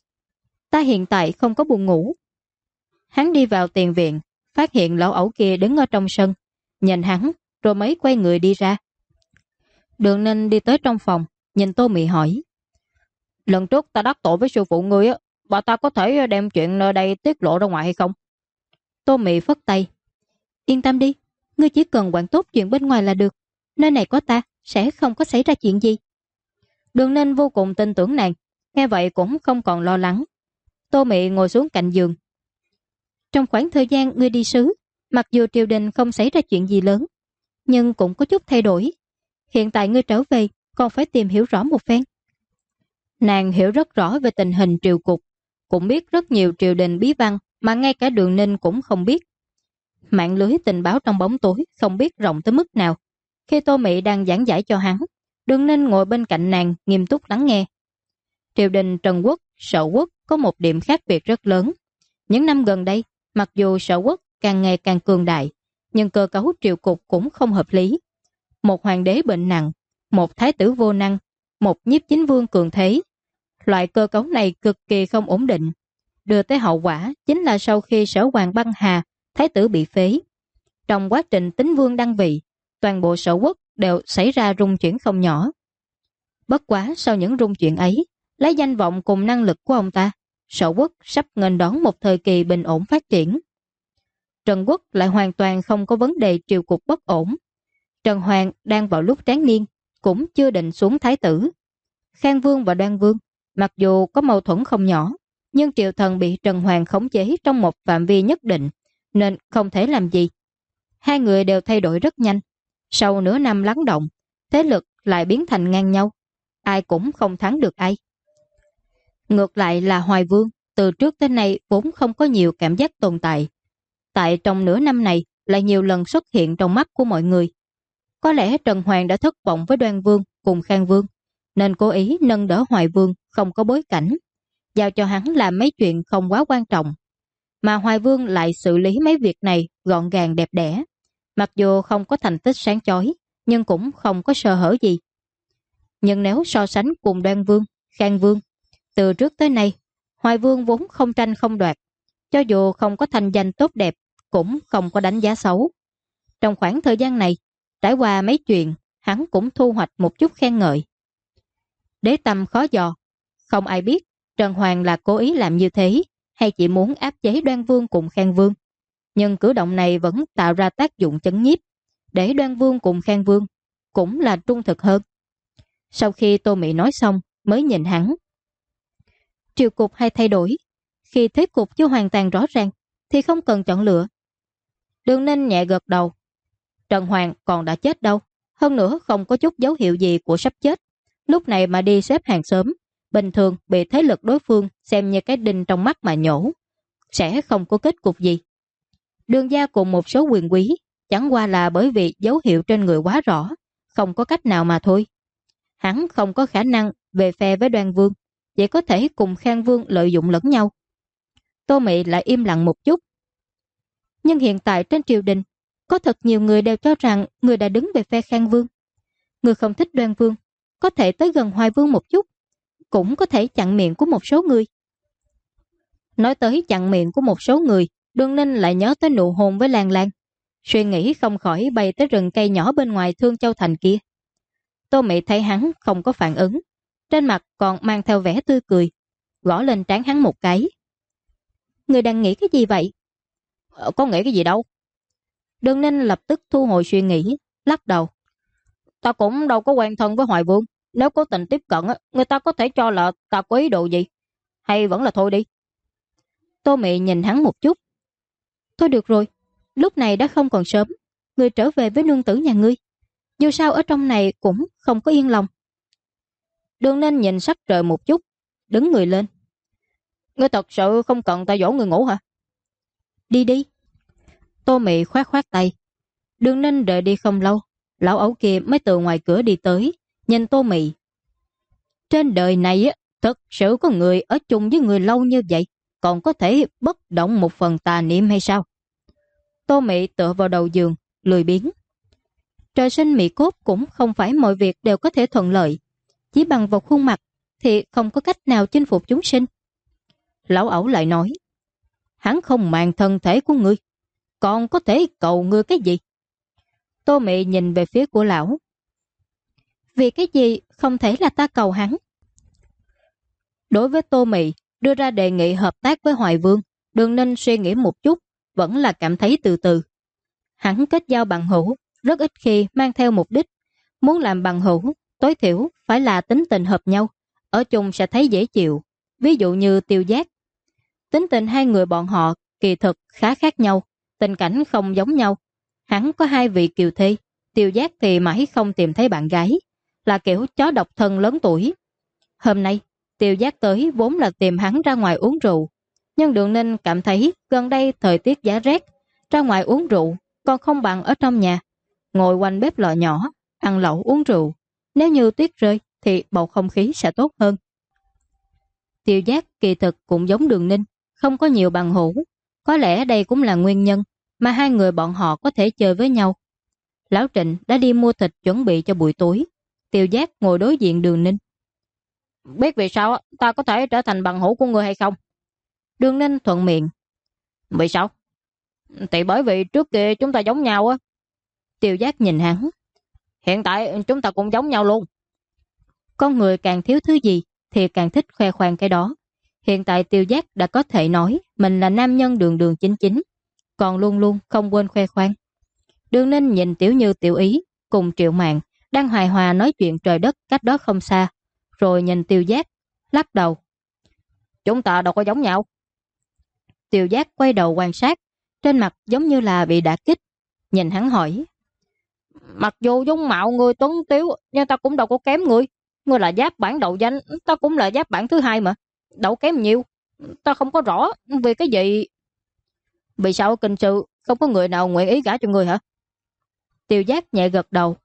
Ta hiện tại không có buồn ngủ. Hắn đi vào tiền viện, phát hiện lão ẩu kia đứng ở trong sân, nhìn hắn rồi mới quay người đi ra. Đường Ninh đi tới trong phòng, nhìn Tô Mị hỏi. Lần trước ta đắc tội với sư phụ ngươi á, bà ta có thể đem chuyện nơi đây tiết lộ ra ngoài hay không? Tô Mị phất tay. Yên tâm đi, ngươi chỉ cần quản tốt chuyện bên ngoài là được. Nơi này có ta, sẽ không có xảy ra chuyện gì. Đường Ninh vô cùng tin tưởng nàng, nghe vậy cũng không còn lo lắng. Tô Mị ngồi xuống cạnh giường. Trong khoảng thời gian ngươi đi sứ, mặc dù triều đình không xảy ra chuyện gì lớn, nhưng cũng có chút thay đổi. Hiện tại ngươi trở về, còn phải tìm hiểu rõ một phen. Nàng hiểu rất rõ về tình hình triều cục, cũng biết rất nhiều triều đình bí văn mà ngay cả Đường Ninh cũng không biết. Mạng lưới tình báo trong bóng tối không biết rộng tới mức nào. Khi Tô Mị đang giảng giải cho hắn, Đường Ninh ngồi bên cạnh nàng nghiêm túc lắng nghe. Triều đình Trần Quốc, Sở Quốc có một điểm khác biệt rất lớn. Những năm gần đây, mặc dù Sở Quốc càng ngày càng cường đại, nhưng cơ cấu triều cục cũng không hợp lý. Một hoàng đế bệnh nặng, một thái tử vô năng, một nhiếp chính vương cường thế. Loại cơ cấu này cực kỳ không ổn định. Đưa tới hậu quả chính là sau khi Sở Hoàng băng hà, thái tử bị phế. Trong quá trình Tín Vương đăng vị, toàn bộ Sở Quốc đều xảy ra rung chuyển không nhỏ. Bất quá sau những rung chuyển ấy, lấy danh vọng cùng năng lực của ông ta, Sở Quốc sắp nghênh đón một thời kỳ bình ổn phát triển. Trần Quốc lại hoàn toàn không có vấn đề triều cục bất ổn. Trần Hoàng đang vào lúc tráng niên, cũng chưa định xuống thái tử. Khang Vương và Đoan Vương, mặc dù có mâu thuẫn không nhỏ, nhưng triều thần bị Trần Hoàng khống chế trong một phạm vi nhất định, nên không thể làm gì. Hai người đều thay đổi rất nhanh. Sau nửa năm lắng động, thế lực lại biến thành ngang nhau. Ai cũng không thắng được ai. Ngược lại là Hoài Vương, từ trước tới nay vốn không có nhiều cảm giác tồn tại. Tại trong nửa năm này lại nhiều lần xuất hiện trong mắt của mọi người. Có lẽ Trần Hoàng đã thất vọng với Đoan Vương cùng Khang Vương, nên cố ý nâng đỡ Hoài Vương không có bối cảnh, giao cho hắn làm mấy chuyện không quá quan trọng. Mà Hoài Vương lại xử lý mấy việc này gọn gàng đẹp đẽ. Mặc dù không có thành tích sáng chói, nhưng cũng không có sơ hở gì. Nhưng nếu so sánh cùng Đoan Vương, Khang Vương, từ trước tới nay, Hoài Vương vốn không tranh không đoạt. Cho dù không có thành danh tốt đẹp, cũng không có đánh giá xấu. Trong khoảng thời gian này, trải qua mấy chuyện, hắn cũng thu hoạch một chút khen ngợi. Đế tâm khó dò, không ai biết Trần Hoàng là cố ý làm như thế, hay chỉ muốn áp chế Đoan Vương cùng Khang Vương. Nhưng cử động này vẫn tạo ra tác dụng chấn nhiếp, để Đoan Vương cùng Khang Vương cũng là trung thực hơn. Sau khi Tô Mị nói xong, mới nhìn hắn. Triều cục hay thay đổi, khi thế cục chưa hoàn toàn rõ ràng, thì không cần chọn lựa. Đường Ninh nhẹ gật đầu. Trần Hoàng còn đã chết đâu, hơn nữa không có chút dấu hiệu gì của sắp chết. Lúc này mà đi xếp hàng sớm, bình thường bị thế lực đối phương xem như cái đinh trong mắt mà nhổ, sẽ không có kết cục gì. Đường gia cùng một số quyền quý, chẳng qua là bởi vì dấu hiệu trên người quá rõ, không có cách nào mà thôi. Hắn không có khả năng về phe với Đoan Vương, chỉ có thể cùng Khang Vương lợi dụng lẫn nhau. Tô Mị lại im lặng một chút. Nhưng hiện tại trên triều đình, có thật nhiều người đều cho rằng người đã đứng về phe Khang Vương. Người không thích Đoan Vương, có thể tới gần Hoài Vương một chút, cũng có thể chặn miệng của một số người. Nói tới chặn miệng của một số người, Đường Ninh lại nhớ tới nụ hôn với Lan Lan. Suy nghĩ không khỏi bay tới rừng cây nhỏ bên ngoài Thương Châu Thành kia. Tô Mị thấy hắn không có phản ứng, trên mặt còn mang theo vẻ tươi cười, gõ lên trán hắn một cái. Người đang nghĩ cái gì vậy? Có nghĩ cái gì đâu. Đường Ninh lập tức thu hồi suy nghĩ, lắc đầu. Ta cũng đâu có quen thân với Hoài Vương. Nếu cố tình tiếp cận, người ta có thể cho là ta có ý đồ gì. Hay vẫn là thôi đi. Tô Mị nhìn hắn một chút. Thôi được rồi, lúc này đã không còn sớm, ngươi trở về với nương tử nhà ngươi. Dù sao ở trong này cũng không có yên lòng. Đường Ninh nhìn sắc trời một chút, đứng người lên. Ngươi thật sự không cần ta dỗ người ngủ hả? Đi đi. Tô Mị khoát khoát tay. Đường Ninh đợi đi không lâu, lão ẩu kia mới từ ngoài cửa đi tới, nhìn Tô Mị. Trên đời này thật sự có người ở chung với người lâu như vậy, còn có thể bất động một phần tà niệm hay sao? Tô Mị tựa vào đầu giường, lười biếng. Trời sinh Mị cốt cũng không phải mọi việc đều có thể thuận lợi. Chỉ bằng vào khuôn mặt thì không có cách nào chinh phục chúng sinh. Lão ẩu lại nói, hắn không màng thân thể của ngươi, còn có thể cầu ngươi cái gì? Tô Mị nhìn về phía của lão. Vì cái gì không thể là ta cầu hắn? Đối với Tô Mị đưa ra đề nghị hợp tác với Hoài Vương, Đường Ninh suy nghĩ một chút, vẫn là cảm thấy từ từ. Hắn kết giao bằng hữu, rất ít khi mang theo mục đích. Muốn làm bằng hữu, tối thiểu phải là tính tình hợp nhau, ở chung sẽ thấy dễ chịu. Ví dụ như Tiêu Giác. Tính tình hai người bọn họ kỳ thực khá khác nhau, tình cảnh không giống nhau. Hắn có hai vị kiều thê, Tiêu Giác thì mãi không tìm thấy bạn gái, là kiểu chó độc thân lớn tuổi. Hôm nay, Tiêu Giác tới vốn là tìm hắn ra ngoài uống rượu, nhưng Đường Ninh cảm thấy gần đây thời tiết giá rét, ra ngoài uống rượu còn không bằng ở trong nhà, ngồi quanh bếp lò nhỏ, ăn lẩu uống rượu. Nếu như tuyết rơi thì bầu không khí sẽ tốt hơn. Tiêu Giác kỳ thực cũng giống Đường Ninh, không có nhiều bằng hữu, có lẽ đây cũng là nguyên nhân mà hai người bọn họ có thể chơi với nhau. Lão Trịnh đã đi mua thịt chuẩn bị cho buổi tối. Tiêu Giác ngồi đối diện Đường Ninh. Biết vì sao ta có thể trở thành bằng hữu của ngươi hay không? Đường Ninh thuận miệng. Vì sao? Thì bởi vì trước kia chúng ta giống nhau á. Tiêu Giác nhìn hắn. Hiện tại chúng ta cũng giống nhau luôn. Con người càng thiếu thứ gì thì càng thích khoe khoang cái đó. Hiện tại Tiêu Giác đã có thể nói mình là nam nhân đường đường chính chính, còn luôn luôn không quên khoe khoang. Đường Ninh nhìn Tiểu Như Tiểu Ý cùng Triệu Mạn đang hài hòa nói chuyện trời đất cách đó không xa, rồi nhìn Tiêu Giác, lắc đầu. Chúng ta đâu có giống nhau. Tiêu Giác quay đầu quan sát, trên mặt giống như là bị đả kích, nhìn hắn hỏi. Mặc dù dung mạo người tuấn tiếu, nhưng ta cũng đâu có kém người. Ngươi là giáp bản đầu danh, ta cũng là giáp bản thứ hai mà. Đâu kém nhiều. Ta không có rõ vì cái gì. Vì sao ở kinh sư không có người nào nguyện ý gả cho ngươi hả? Tiêu Giác nhẹ gật đầu.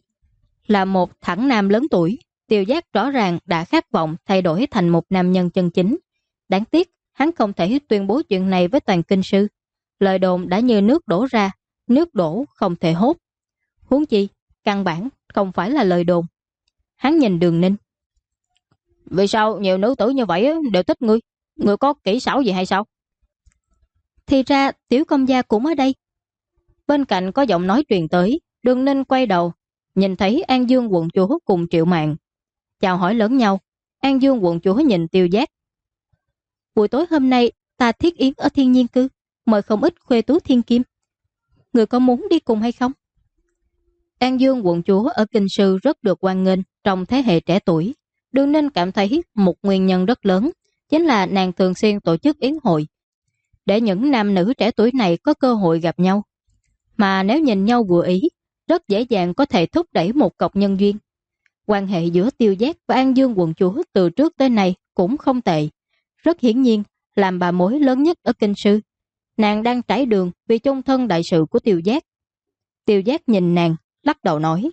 Là một thẳng nam lớn tuổi, Tiêu Giác rõ ràng đã khát vọng thay đổi thành một nam nhân chân chính. Đáng tiếc, hắn không thể tuyên bố chuyện này với toàn kinh sư. Lời đồn đã như nước đổ ra, nước đổ không thể hốt. Huống chi, căn bản không phải là lời đồn. Hắn nhìn Đường Ninh. Vì sao nhiều nữ tử như vậy đều thích ngươi? Ngươi có kỹ xảo gì hay sao? Thì ra Tiểu công gia cũng ở đây. Bên cạnh có giọng nói truyền tới. Đường Ninh quay đầu, nhìn thấy An Dương quận chúa cùng Triệu Mạn. Chào hỏi lẫn nhau. An Dương quận chúa nhìn Tiêu Giác. Buổi tối hôm nay ta thiết yến ở Thiên Nhiên Cư, mời không ít khuê tú thiên kim. Người có muốn đi cùng hay không? An Dương quận chúa ở kinh sư rất được hoan nghênh trong thế hệ trẻ tuổi. Đường Ninh cảm thấy một nguyên nhân rất lớn chính là nàng thường xuyên tổ chức yến hội để những nam nữ trẻ tuổi này có cơ hội gặp nhau. Mà nếu nhìn nhau vừa ý, rất dễ dàng có thể thúc đẩy một cọc nhân duyên. Quan hệ giữa Tiêu Giác và An Dương quận chúa từ trước tới nay cũng không tệ. Rất hiển nhiên, làm bà mối lớn nhất ở kinh sư, nàng đang trải đường vì chung thân đại sự của Tiêu Giác. Tiêu Giác nhìn nàng, lắc đầu nói.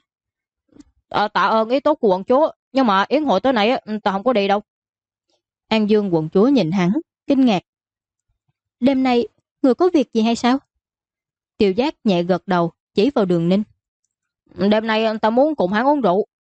Tạ ơn ý tốt của quận chúa, nhưng mà yến hội tới này ta không có đi đâu. An Dương quận chúa nhìn hắn, kinh ngạc. Đêm nay, người có việc gì hay sao? Tiêu Giác nhẹ gật đầu, chỉ vào Đường Ninh. Đêm nay ta muốn cùng hắn uống rượu.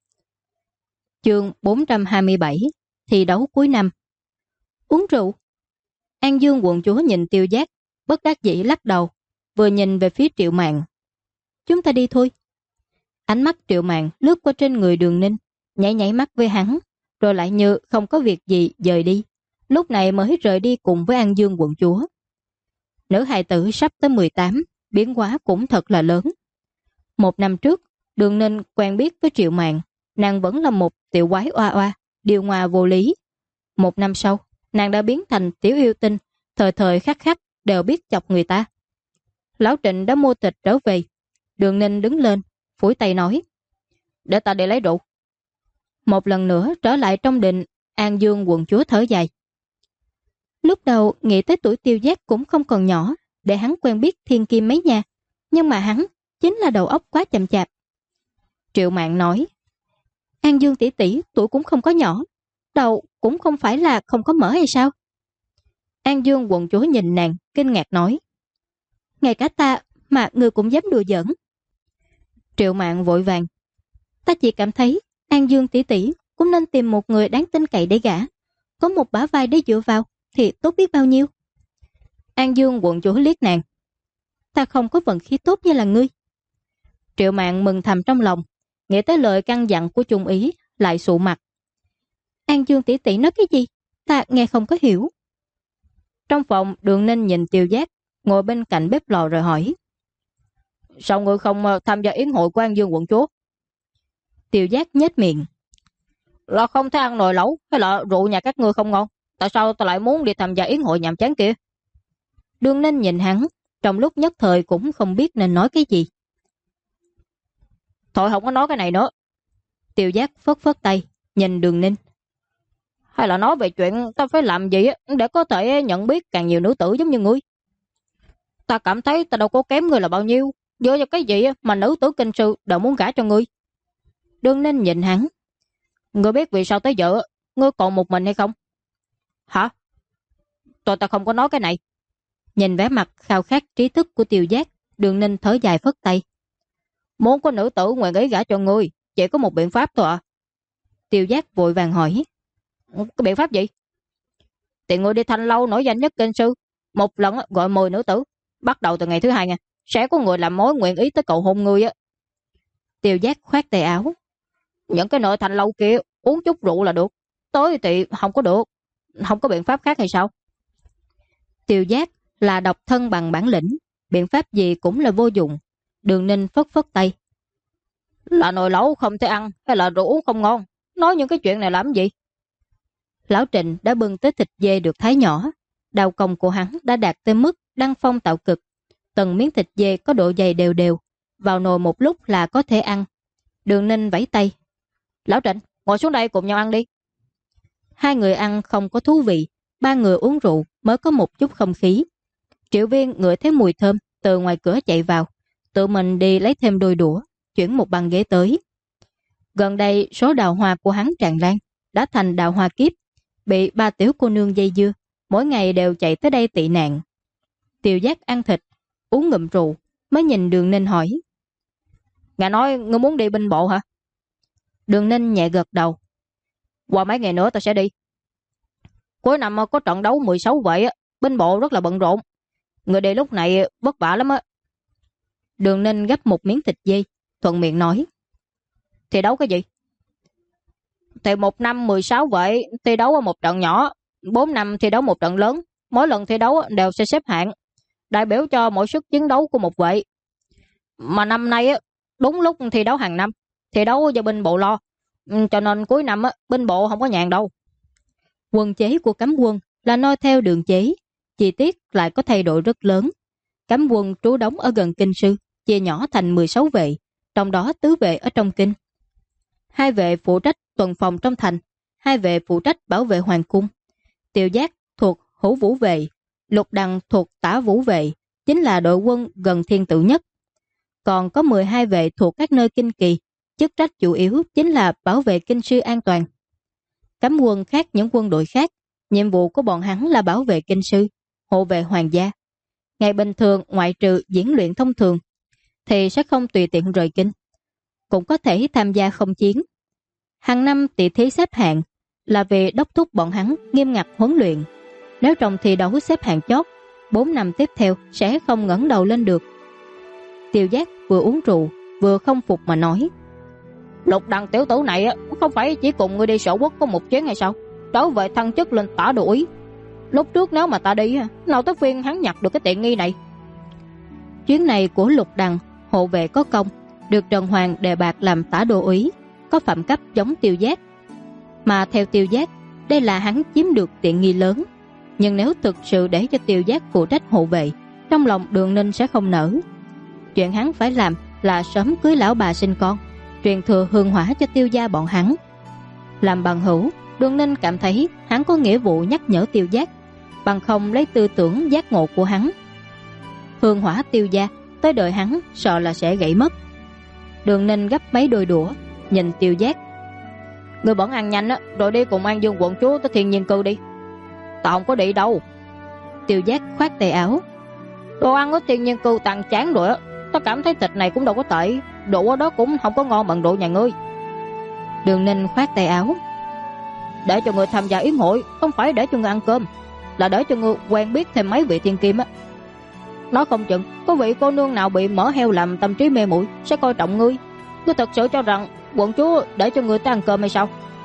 Chương 427, thi đấu cuối năm. Uống rượu? An Dương quận chúa nhìn Tiêu Giác, bất đắc dĩ lắc đầu, vừa nhìn về phía Triệu Mạn. Chúng ta đi thôi. Ánh mắt Triệu Mạn lướt qua trên người Đường Ninh, nhảy nhảy mắt với hắn, rồi lại như không có việc gì dời đi. Lúc này mới rời đi cùng với An Dương quận chúa. Nữ hài tử sắp tới 18, biến hóa cũng thật là lớn. Một năm trước, Đường Ninh quen biết với Triệu Mạn, nàng vẫn là một tiểu quái oa oa, điều hòa vô lý. Một năm sau, nàng đã biến thành tiểu yêu tinh, thời thời khắc khắc đều biết chọc người ta. Lão Trịnh đã mua thịt trở về. Đường Ninh đứng lên, phủi tay nói: "Để ta đi lấy rượu." Một lần nữa trở lại trong đình, An Dương quận chúa thở dài. Lúc đầu nghĩ tới tuổi Tiêu Giác cũng không còn nhỏ để hắn quen biết thiên kim mấy nhà, nhưng mà hắn chính là đầu óc quá chậm chạp. Triệu Mạn nói: "An Dương tỷ tỷ tuổi cũng không có nhỏ, đầu cũng không phải là không có mỡ hay sao?" An Dương quận chúa nhìn nàng, kinh ngạc nói: "Ngay cả ta mà người cũng dám đùa giỡn." Triệu Mạn vội vàng: "Ta chỉ cảm thấy An Dương tỷ tỷ cũng nên tìm một người đáng tin cậy để gả, có một bả vai để dựa vào thì tốt biết bao nhiêu." An Dương quận chúa liếc nàng: "Ta không có vận khí tốt như là ngươi." Triệu Mạn mừng thầm trong lòng, nghĩ tới lời căn dặn của Trung Ý, lại sụ mặt: "An Dương tỷ tỷ nói cái gì? Ta nghe không có hiểu." Trong phòng, Đường Ninh nhìn Tiêu Giác ngồi bên cạnh bếp lò rồi hỏi: "Sao ngươi không tham gia yến hội của An Dương quận chúa?" Tiêu Giác nhếch miệng: "Là không thấy ăn nồi lẩu hay là rượu nhà các ngươi không ngon? Tại sao ta lại muốn đi tham gia yến hội nhàm chán kia?" Đường Ninh nhìn hắn, trong lúc nhất thời cũng không biết nên nói cái gì. "Thôi không có nói cái này nữa." Tiêu Giác phất phất tay, nhìn Đường Ninh: "Hay là nói về chuyện ta phải làm gì để có thể nhận biết càng nhiều nữ tử giống như ngươi? Ta cảm thấy ta đâu có kém ngươi là bao nhiêu, dựa vào cái gì mà nữ tử kinh sư đều muốn gả cho ngươi?" Đường Ninh nhìn hắn: "Ngươi biết vì sao tới giờ ngươi còn một mình hay không?" "Hả? Ta không có nói cái này." Nhìn vẻ mặt khao khát trí thức của Tiêu Giác, Đường Ninh thở dài phất tay: "Muốn có nữ tử nguyện ý gả cho ngươi, chỉ có một biện pháp thôi ạ." Tiêu Giác vội vàng hỏi: "Cái biện pháp gì?" "Thì ngươi đi Thanh Lâu nổi danh nhất kinh sư, một lần gọi 10 nữ tử, bắt đầu từ ngày thứ hai nha, sẽ có người làm mối nguyện ý tới cầu hôn ngươi á." Tiêu Giác khoát tay áo: "Những cái nơi Thanh Lâu kia uống chút rượu là được, tới thì không có được, không có biện pháp khác hay sao?" Tiêu Giác là độc thân bằng bản lĩnh, biện pháp gì cũng là vô dụng. Đường Ninh phất phất tay: "Là nồi lẩu không thể ăn hay là rượu uống không ngon, nói những cái chuyện này làm gì?" Lão Trịnh đã bưng tới thịt dê được thái nhỏ, đầu cong của hắn đã đạt tới mức đăng phong tạo cực. Từng miếng thịt dê có độ dày đều đều, vào nồi một lúc là có thể ăn. Đường Ninh vẫy tay: "Lão Trịnh, ngồi xuống đây cùng nhau ăn đi." Hai người ăn không có thú vị, ba người uống rượu mới có một chút không khí. Triệu Viên ngửi thấy mùi thơm từ ngoài cửa chạy vào, tự mình đi lấy thêm đôi đũa, chuyển một băng ghế tới. Gần đây số đào hoa của hắn tràn lan, đã thành đào hoa kiếp, bị ba tiểu cô nương dây dưa, mỗi ngày đều chạy tới đây tị nạn. Tiêu Giác ăn thịt, uống ngụm rượu, mới nhìn Đường Ninh hỏi: "Ngài nói ngươi muốn đi binh bộ hả?" Đường Ninh nhẹ gật đầu: "Qua mấy ngày nữa ta sẽ đi. Cuối năm có trận đấu 16 vậy, binh bộ rất là bận rộn. Người đi lúc này vất vả lắm á." Đường Ninh gấp một miếng thịt dê, thuận miệng nói: "Thi đấu cái gì?" "Thì một năm 16 vậy, thi đấu ở một trận nhỏ, 4 năm thi đấu một trận lớn, mỗi lần thi đấu đều sẽ xếp hạng, đại biểu cho mỗi sức chiến đấu của một vệ. Mà năm nay đúng lúc thi đấu hàng năm, thi đấu do binh bộ lo, cho nên cuối năm binh bộ không có nhàn đâu." Quân chế của cấm quân là noi theo đường chế, chi tiết lại có thay đổi rất lớn. Cấm quân trú đóng ở gần kinh sư, chia nhỏ thành 16 vệ, trong đó tứ vệ ở trong kinh. 2 vệ phụ trách tuần phòng trong thành, 2 vệ phụ trách bảo vệ hoàng cung. Tiêu Giác thuộc Hữu Vũ vệ, Lục Đằng thuộc Tả Vũ vệ, chính là đội quân gần thiên tử nhất. Còn có 12 vệ thuộc các nơi kinh kỳ, chức trách chủ yếu chính là bảo vệ kinh sư an toàn. Cấm quân khác những quân đội khác, nhiệm vụ của bọn hắn là bảo vệ kinh sư, hộ vệ hoàng gia. Ngày bình thường ngoại trừ diễn luyện thông thường, thì sẽ không tùy tiện rời kinh, cũng có thể tham gia không chiến. Hàng năm tỷ thí xếp hạng là vì đốc thúc bọn hắn nghiêm ngặt huấn luyện. Nếu trong thi đấu xếp hạng chót, 4 năm tiếp theo sẽ không ngẩng đầu lên được. Tiêu Giác vừa uống rượu vừa không phục mà nói: "Lục Đằng tiểu tử này không phải chỉ cùng ngươi đi Sở Quốc có một chuyến hay sao? Trở về thăng chức lên tả đô úy. Lúc trước nếu mà ta đi, nào tới phiên hắn nhặt được cái tiện nghi này." Chuyến này của Lục Đằng, hộ vệ có công, được Trần Hoàng đề bạt làm tả đô úy, có phẩm cấp giống Tiêu Giác. Mà theo Tiêu Giác, đây là hắn chiếm được tiện nghi lớn. Nhưng nếu thực sự để cho Tiêu Giác phụ trách hộ vệ, trong lòng Đường Ninh sẽ không nỡ. Chuyện hắn phải làm là sớm cưới lão bà sinh con, truyền thừa hương hỏa cho Tiêu gia bọn hắn. Làm bằng hữu, Đường Ninh cảm thấy hắn có nghĩa vụ nhắc nhở Tiêu Giác, bằng không lấy tư tưởng giác ngộ của hắn. Hương hỏa Tiêu gia tới đợi hắn sợ là sẽ gãy mất. Đường Ninh gấp mấy đôi đũa, nhìn Tiêu Giác. Người bận ăn nhanh á, rồi đi cùng An Dương quận chúa tới Thiên Nhiên Cư đi. Tao không có đi đâu. Tiêu Giác khoát tay áo. Đồ ăn ở Thiên Nhiên Cư tàn chán rồi á, tao cảm thấy thịt này cũng đâu có tệ, đồ ở đó cũng không có ngon bằng đồ nhà ngươi. Đường Ninh khoát tay áo. Để cho người tham gia yến hội, không phải để cho người ăn cơm, là để cho người quen biết thêm mấy vị thiên kim á. Nói không chừng có vị cô nương nào bị mỡ heo làm tâm trí mê muội sẽ coi trọng ngươi. Ngươi thật sự cho rằng quận chúa để cho người ta ăn cơm hay sao?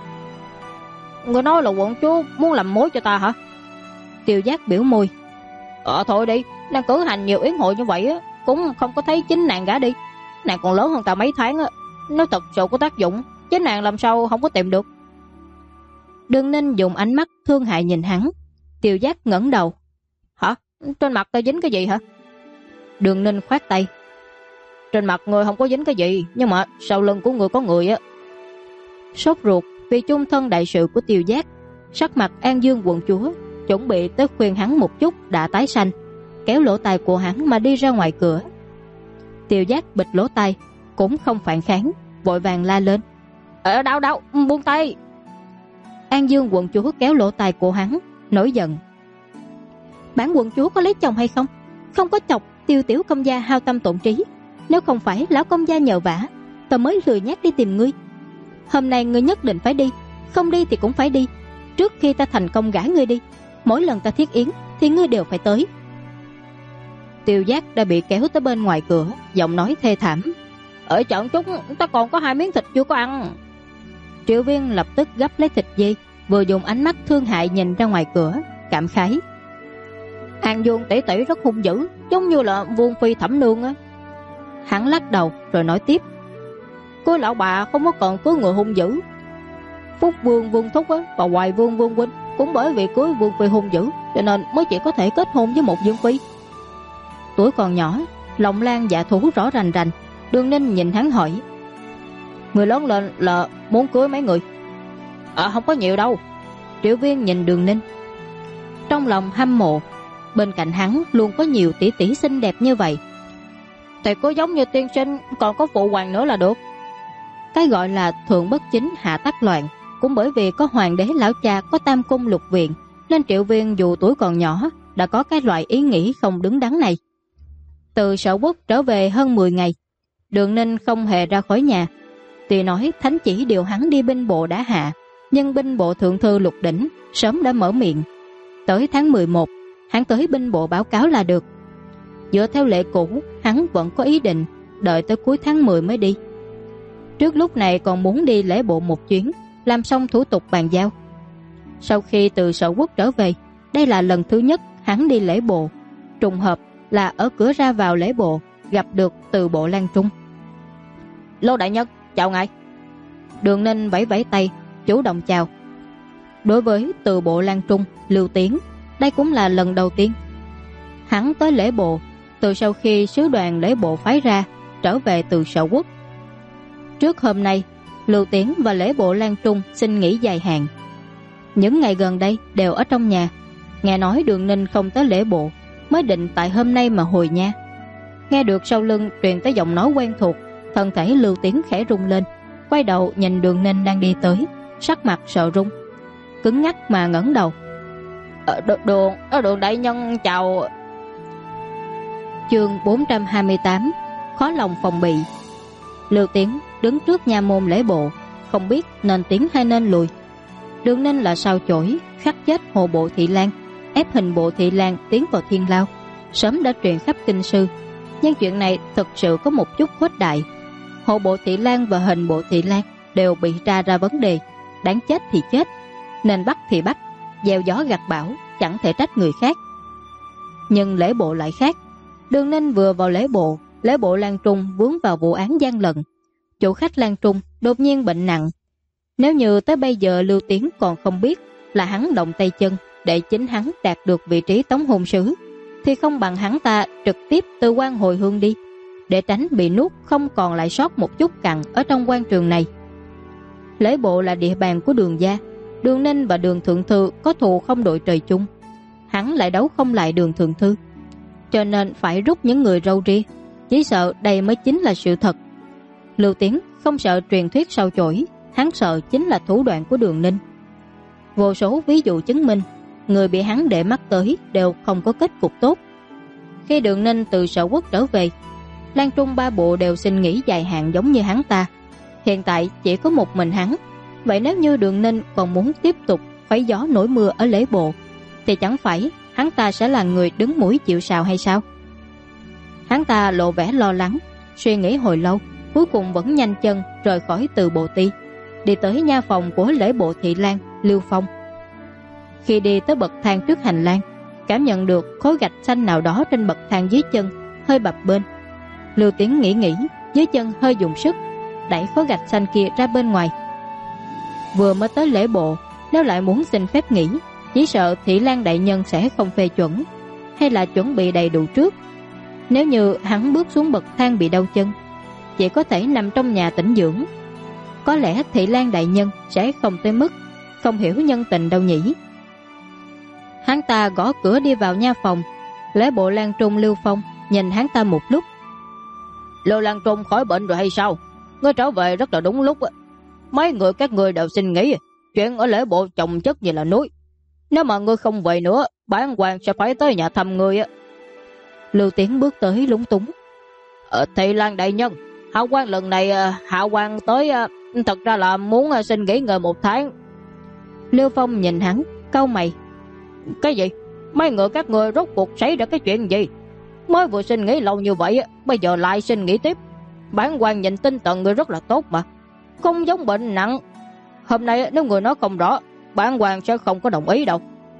Ngươi nói là quận chúa muốn làm mối cho ta hả? Tiêu Giác biểu môi. Thôi đi, nàng cử hành nhiều yến hội như vậy á, cũng không có thấy chính nàng gả đi. Nàng còn lớn hơn ta mấy tháng á, nếu thật sự có tác dụng, chính nàng làm sao không có tìm được. Đường Ninh dùng ánh mắt thương hại nhìn hắn. Tiêu Giác ngẩng đầu. Hả? Trên mặt ta dính cái gì hả? Đường Ninh khoát tay. Trên mặt người không có dính cái gì, nhưng mà sau lưng của người có người á. Sốt ruột vì chung thân đại sự của Tiêu Giác, sắc mặt An Dương quận chúa chuẩn bị tới khuyên hắn một chút đã tái xanh, kéo lỗ tai của hắn mà đi ra ngoài cửa. Tiêu Giác bịch lỗ tai, cũng không phản kháng, vội vàng la lên. Đau, buông tay. An Dương quận chúa kéo lỗ tai của hắn, nổi giận. Bản quận chúa có lấy chồng hay không? Không có chọc Tiêu tiểu công gia hao tâm tổn trí. Nếu không phải lão công gia nhờ vả, ta mới lười nhác đi tìm ngươi. Hôm nay ngươi nhất định phải đi, không đi thì cũng phải đi. Trước khi ta thành công gả ngươi đi, mỗi lần ta thiết yến thì ngươi đều phải tới. Tiêu Giác đã bị kéo tới bên ngoài cửa, giọng nói thê thảm. Ở chọn chút, ta còn có 2 miếng thịt chưa có ăn. Triệu Viên lập tức gấp lấy thịt dê, vừa dùng ánh mắt thương hại nhìn ra ngoài cửa, cảm khái. An Dương tỷ tỷ rất hung dữ, giống như là Vương phi Thẩm Nương á. Hắn lắc đầu rồi nói tiếp. Cưới lão bà không có còn cưới người hung dữ. Phúc Vương Vương Thúc á, và Hoài Vương Vương Huynh cũng bởi vì cưới Vương phi hung dữ, cho nên mới chỉ có thể kết hôn với một Dương phi. Tuổi còn nhỏ, lòng lan dạ thú rõ rành rành. Đường Ninh nhìn hắn hỏi. Người lớn lên là muốn cưới mấy người? Không có nhiều đâu. Triệu Viên nhìn Đường Ninh, trong lòng hâm mộ. Bên cạnh hắn luôn có nhiều tỷ tỷ xinh đẹp như vậy. Thì có giống như tiên sinh, còn có phụ hoàng nữa là được. Cái gọi là thượng bất chính hạ tắc loạn, cũng bởi vì có hoàng đế lão cha có tam cung lục viện, nên Triệu Viên dù tuổi còn nhỏ đã có cái loại ý nghĩ không đứng đắn này. Từ Sở Quốc trở về hơn 10 ngày, Đường Ninh không hề ra khỏi nhà. Tuy nói thánh chỉ điều hắn đi binh bộ đã hạ, nhưng binh bộ thượng thư Lục Đỉnh sớm đã mở miệng. Tới tháng 11, hắn tới binh bộ báo cáo là được. Dựa theo lệ cũ, hắn vẫn có ý định đợi tới cuối tháng 10 mới đi. Trước lúc này còn muốn đi lễ bộ một chuyến, làm xong thủ tục bàn giao. Sau khi từ Sở Quốc trở về, đây là lần thứ nhất hắn đi lễ bộ. Trùng hợp là ở cửa ra vào lễ bộ gặp được Từ Bộ Lan Trung. Lô đại nhân, chào ngài. Đường Ninh vẫy vẫy tay, chủ động chào. Đối với Từ Bộ Lan Trung, Lưu Tiến, đây cũng là lần đầu tiên hắn tới lễ bộ từ sau khi sứ đoàn lễ bộ phái ra trở về từ Sở Quốc. Trước hôm nay, Lưu Tiến và lễ bộ Lan Trung xin nghỉ dài hạn. Những ngày gần đây đều ở trong nhà. Nghe nói Đường Ninh không tới lễ bộ, mới định tại hôm nay mà hồi nha. Nghe được sau lưng truyền tới giọng nói quen thuộc, thân thể Lưu Tiến khẽ rung lên, quay đầu nhìn Đường Ninh đang đi tới, sắc mặt sợ run, cứng ngắc mà ngẩng đầu. Đường đại nhân chào. Chương 428, khó lòng phòng bị. Lưu Tiến đứng trước nha môn lễ bộ, không biết nên tiến hay nên lùi. Đường Ninh là sao chổi khắc chết Hồ Bộ Thị Lan, ép hình Bộ Thị Lan tiến vào thiên lao, sớm đã truyền khắp kinh sư. Nhưng chuyện này thực sự có một chút khuếch đại. Hồ Bộ Thị Lan và hình Bộ Thị Lan đều bị tra ra vấn đề, đáng chết thì chết, nên bắt thì bắt, gieo gió gặt bão, chẳng thể trách người khác. Nhưng lễ bộ lại khác. Đường Ninh vừa vào lễ bộ Lan Trung vướng vào vụ án gian lận. Chủ khách Lan Trung đột nhiên bệnh nặng. Nếu như tới bây giờ Lưu Tiến còn không biết là hắn động tay chân để chính hắn đạt được vị trí tống hôn sứ, thì không bằng hắn ta trực tiếp từ quan hồi hương đi, để tránh bị nuốt không còn lại sót một chút cặn ở trong quan trường này. Lễ bộ là địa bàn của Đường gia, Đường Ninh và Đường Thượng Thư có thù không đội trời chung, hắn lại đấu không lại Đường Thượng Thư, cho nên phải rút những người râu ria, chỉ sợ đây mới chính là sự thật. Lưu Tiến không sợ truyền thuyết sao chổi, hắn sợ chính là thủ đoạn của Đường Ninh. Vô số ví dụ chứng minh người bị hắn để mắt tới đều không có kết cục tốt. Khi Đường Ninh từ Sở Quốc trở về, Lan Trung ba bộ đều xin nghỉ dài hạn giống như hắn ta. Hiện tại chỉ có một mình hắn. Vậy nếu như Đường Ninh còn muốn tiếp tục khuấy gió nổi mưa ở lễ bộ, thì chẳng phải hắn ta sẽ là người đứng mũi chịu sào hay sao? Hắn ta lộ vẻ lo lắng, suy nghĩ hồi lâu, cuối cùng vẫn nhanh chân rời khỏi Từ Bộ Ti, đi tới nha phòng của lễ bộ thị lang Lưu Phong. Khi đi tới bậc thang trước hành lang, cảm nhận được khối gạch xanh nào đó trên bậc thang dưới chân hơi bập bênh. Lưu Tiến nghĩ dưới chân hơi dùng sức đẩy khối gạch xanh kia ra bên ngoài. Vừa mới tới lễ bộ, nếu lại muốn xin phép nghỉ, chỉ sợ thị lang đại nhân sẽ không phê chuẩn, hay là chuẩn bị đầy đủ trước. Nếu như hắn bước xuống bậc thang bị đau chân, chỉ có thể nằm trong nhà tĩnh dưỡng. Có lẽ thị lang đại nhân sẽ không tới mức không hiểu nhân tình đâu nhỉ. Hắn ta gõ cửa đi vào nha phòng. Lễ bộ Lan Trung Lưu Phong nhìn hắn ta một lúc. Lưu Lan Trung khỏi bệnh rồi hay sao? Ngươi trở về rất là đúng lúc. Mấy người các ngươi đều xin nghỉ. Chuyện ở lễ bộ chồng chất như là núi. Nếu mà ngươi không về nữa, bản quan sẽ phải tới nhà thăm ngươi. Lưu Tiến bước tới lúng túng. Thị lang đại nhân, hạ quan lần này hạ quan tới thật ra là muốn xin nghỉ ngơi 1 tháng. Lưu Phong nhìn hắn, cau mày. Cái gì? Mấy người các ngươi rốt cuộc xảy ra cái chuyện gì? Mới vừa xin nghỉ lâu như vậy, bây giờ lại xin nghỉ tiếp. Bản quan nhìn tinh thần người rất là tốt mà, không giống bệnh nặng. Hôm nay nếu người nói không rõ, bản quan sẽ không có đồng ý đâu.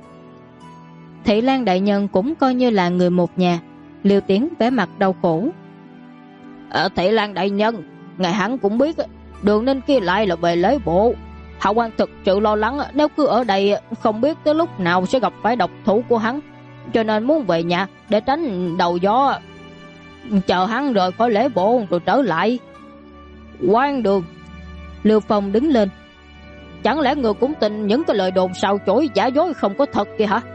Thị lang đại nhân cũng coi như là người một nhà. Lưu Tiến vẻ mặt đau khổ. Thị lang đại nhân, ngài hắn cũng biết Đường Ninh kia lại là về lễ bộ. Hạ quan thực sự lo lắng nếu cứ ở đây không biết tới lúc nào sẽ gặp phải độc thủ của hắn, cho nên muốn về nhà để tránh đầu gió, chờ hắn rời khỏi lễ bộ rồi trở lại. Quan Đường. Lưu Phong đứng lên. Chẳng lẽ người cũng tin những cái lời đồn xào chổi giả dối không có thật kìa hả?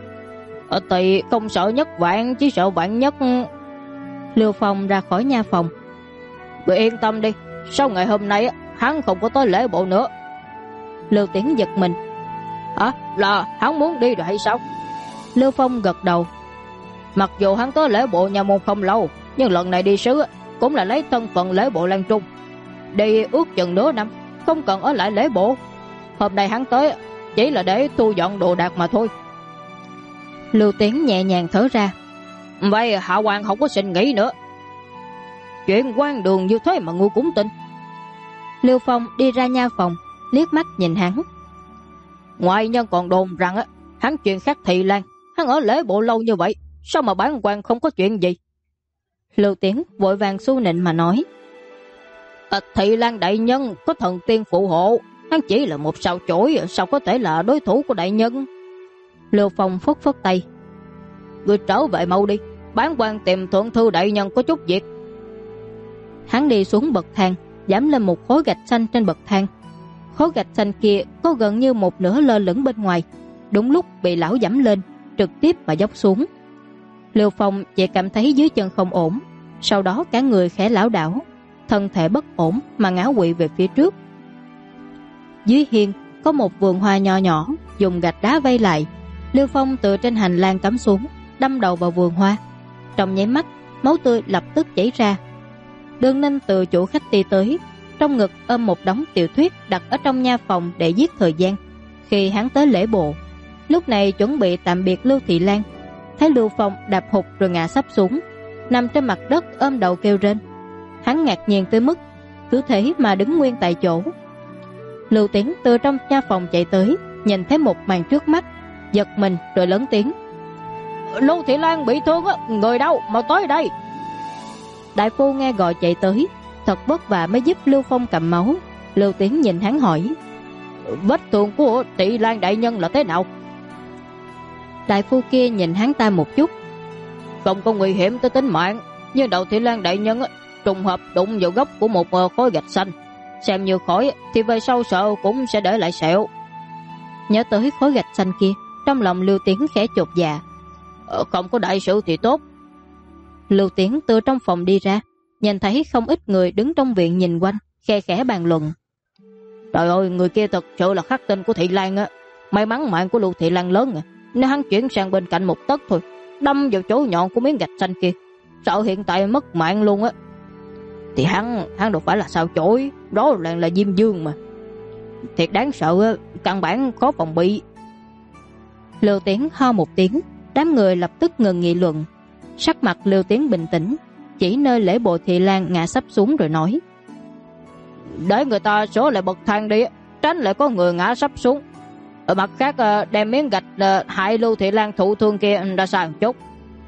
Thì không sợ nhất vạn, chỉ sợ vạn nhất. Lưu Phong ra khỏi nha phòng. Người yên tâm đi, sau ngày hôm nay hắn không có tới lễ bộ nữa. Lưu Tiến giật mình. Là hắn muốn đi rồi hay sao? Lưu Phong gật đầu. Mặc dù hắn tới lễ bộ nhà môn không lâu, nhưng lần này đi sứ cũng là lấy thân phận lễ bộ Lan Trung, đi ước chừng nửa năm, không cần ở lại lễ bộ. Hôm nay hắn tới chỉ là để thu dọn đồ đạc mà thôi. Lưu Tiến nhẹ nhàng thở ra. Vậy hạ quan không có xin nghỉ nữa. Chuyện quan đường như thế mà ngươi cũng tin? Lưu Phong đi ra nha phòng, liếc mắt nhìn hắn. Ngoại nhân còn đồn rằng hắn chuyện khác thị lang, hắn ở lễ bộ lâu như vậy, sao mà bản quan không có chuyện gì? Lưu Tiến vội vàng xu nịnh mà nói. Thị lang đại nhân có thần tiên phụ hộ, hắn chỉ là một sao chổi, sao có thể là đối thủ của đại nhân? Lưu Phong phất phất tay. Ngươi trở về mau đi, bản quan tìm thượng thư đại nhân có chút việc. Hắn đi xuống bậc thang, dẫm lên một khối gạch xanh trên bậc thang. Khối gạch xanh kia có gần như một nửa lơ lửng bên ngoài, đúng lúc bị lão dẫm lên, trực tiếp mà dốc xuống. Lưu Phong chỉ cảm thấy dưới chân không ổn, sau đó cả người khẽ lảo đảo, thân thể bất ổn mà ngã quỵ về phía trước. Dưới hiên có một vườn hoa nho nhỏ dùng gạch đá vây lại. Lưu Phong từ trên hành lang cắm xuống, đâm đầu vào vườn hoa. Trong nháy mắt, máu tươi lập tức chảy ra. Đường Ninh từ chỗ khách đi tới, trong ngực ôm một đống tiểu thuyết đặt ở trong nha phòng để giết thời gian. Khi hắn tới lễ bộ, lúc này chuẩn bị tạm biệt Lưu Thị Lan, thấy Lưu Phong đạp hụt rồi ngã sắp xuống, nằm trên mặt đất ôm đầu kêu rên. Hắn ngạc nhiên tới mức cứ thế mà đứng nguyên tại chỗ. Lưu Tiến từ trong nha phòng chạy tới, nhìn thấy một màn trước mắt, giật mình rồi lớn tiếng. Lưu Thị Lan bị thương á, người đâu mà tới đây? Đại phu nghe gọi chạy tới, thật vất vả mới giúp Lưu Phong cầm máu. Lưu Tiến nhìn hắn hỏi. Vết thương của Thị Lan đại nhân là thế nào? Đại phu kia nhìn hắn ta một chút. Không có nguy hiểm tới tính mạng, nhưng đầu Thị Lan đại nhân trùng hợp đụng vào gốc của một khối gạch xanh, xem như khỏi thì về sau sợ cũng sẽ để lại sẹo. Nhớ tới khối gạch xanh kia, trong lòng Lưu Tiến khẽ chột dạ. Không có đại sự thì tốt. Lưu Tiến từ trong phòng đi ra, nhìn thấy không ít người đứng trong viện nhìn quanh, khe khẽ bàn luận. Trời ơi, người kia thật sự là khắc tinh của Thị Lan á. May mắn mạng của Lưu Thị Lan lớn à. Nếu hắn chuyển sang bên cạnh một tấc thôi, đâm vào chỗ nhọn của miếng gạch xanh kia, sợ hiện tại mất mạng luôn á. Thì hắn đâu phải là sao chổi, đó là Diêm Dương mà. Thiệt đáng sợ á, căn bản có phòng bị. Lưu Tiến ho một tiếng, đám người lập tức ngừng nghị luận. Sắc mặt Lưu Tiến bình tĩnh, chỉ nơi lễ bộ Thị Lan ngã sắp xuống rồi nói. Để người ta số lại bậc thang đi, tránh lại có người ngã sắp xuống. Ở mặt khác đem miếng gạch hại Lưu Thị Lan thụ thương kia ra xa một chút.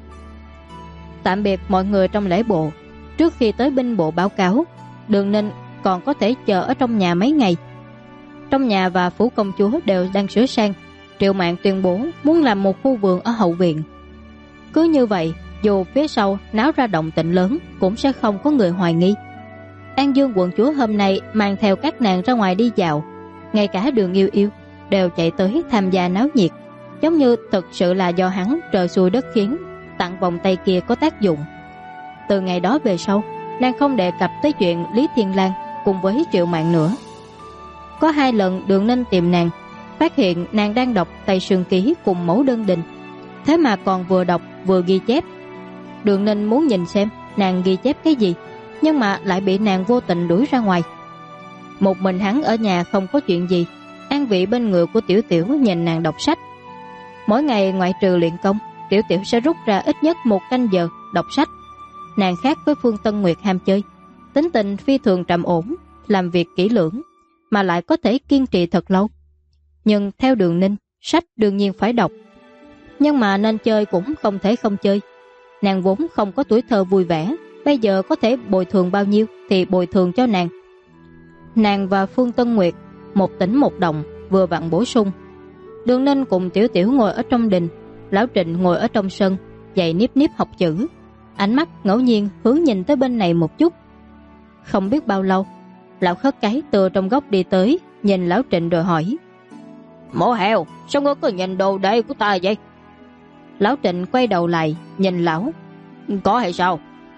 Tạm biệt mọi người trong lễ bộ. Trước khi tới binh bộ báo cáo, Đường Ninh còn có thể chờ ở trong nhà mấy ngày. Trong nhà và phủ công chúa đều đang sửa sang. Triệu Mạn tuyên bố muốn làm một khu vườn ở hậu viện. Cứ như vậy, dù phía sau náo ra động tĩnh lớn cũng sẽ không có người hoài nghi. An Dương quận chúa hôm nay mang theo các nàng ra ngoài đi dạo, ngay cả Đường Yêu Yêu đều chạy tới tham gia náo nhiệt, giống như thực sự là do hắn trời xui đất khiến, tặng vòng tay kia có tác dụng. Từ ngày đó về sau, nàng không đề cập tới chuyện Lý Thiên Lang cùng với Triệu Mạn nữa. Có 2 lần Đường Ninh tìm nàng, phát hiện nàng đang đọc Tây Sương Ký cùng Mẫu Đơn Đình, thế mà còn vừa đọc vừa ghi chép. Đường Ninh muốn nhìn xem nàng ghi chép cái gì, nhưng mà lại bị nàng vô tình đuổi ra ngoài. Một mình hắn ở nhà không có chuyện gì, an vị bên người của Tiểu Tiểu nhìn nàng đọc sách. Mỗi ngày ngoại trừ luyện công, Tiểu Tiểu sẽ rút ra ít nhất 1 canh giờ đọc sách. Nàng khác với Phương Tân Nguyệt ham chơi, tính tình phi thường trầm ổn, làm việc kỹ lưỡng, mà lại có thể kiên trì thật lâu. Nhưng theo Đường Ninh, sách đương nhiên phải đọc, nhưng mà nên chơi cũng không thể không chơi. Nàng vốn không có tuổi thơ vui vẻ, bây giờ có thể bồi thường bao nhiêu thì bồi thường cho nàng. Nàng và Phương Tân Nguyệt một tỉnh một đồng, vừa vặn bổ sung. Đường Ninh cùng Tiểu Tiểu ngồi ở trong đình, Lão Trịnh ngồi ở trong sân dạy níp níp học chữ, ánh mắt ngẫu nhiên hướng nhìn tới bên này một chút. Không biết bao lâu, Lão Khất Cái từ trong góc đi tới, nhìn Lão Trịnh rồi hỏi. Mổ heo, sao ngươi cứ nhìn đồ đệ của ta vậy? Lão Trịnh quay đầu lại nhìn lão. Có hay sao?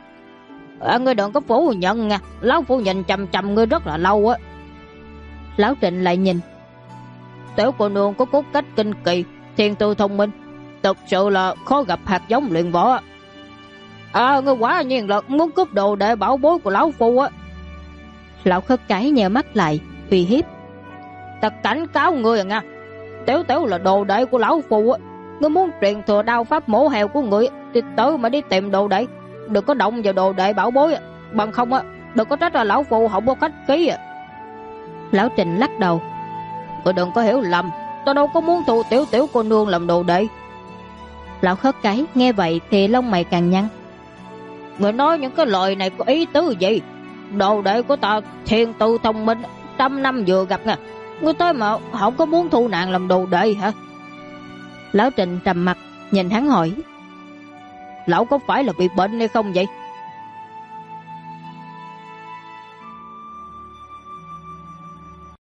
Ngươi đừng có phủ nhận nha, lão phu nhìn chằm chằm ngươi rất là lâu á. Lão Trịnh lại nhìn. Tiểu cô nương có cốt cách kinh kỳ, thiên tư thông minh, thực sự là khó gặp hạt giống luyện võ. Ngươi quả nhiên là muốn cướp đồ đệ bảo bối của lão phu á. Lão Khất Cái nheo mắt lại uy hiếp. Ta cảnh cáo ngươi nha, Tiểu Tiểu là đồ đệ của lão phu á. Ngươi muốn truyền thừa đao pháp mổ heo của ngươi thì tới mà đi tìm đồ đệ, đừng có động vào đồ đệ bảo bối, bằng không á đừng có trách là lão phu không có khách khí. Lão Trịnh lắc đầu. Ngươi đừng có hiểu lầm, ta đâu có muốn thu Tiểu Tiểu cô nương làm đồ đệ. Lão Khất Cái nghe vậy thì lông mày càng nhăn. Ngươi nói những cái lời này có ý tứ gì? Đồ đệ của ta thiên tư thông minh, 100 năm vừa gặp nha, ngươi tới mà không có muốn thu nàng làm đồ đệ hả? Lão Trịnh trầm mặt nhìn hắn hỏi. Lão có phải là bị bệnh hay không vậy?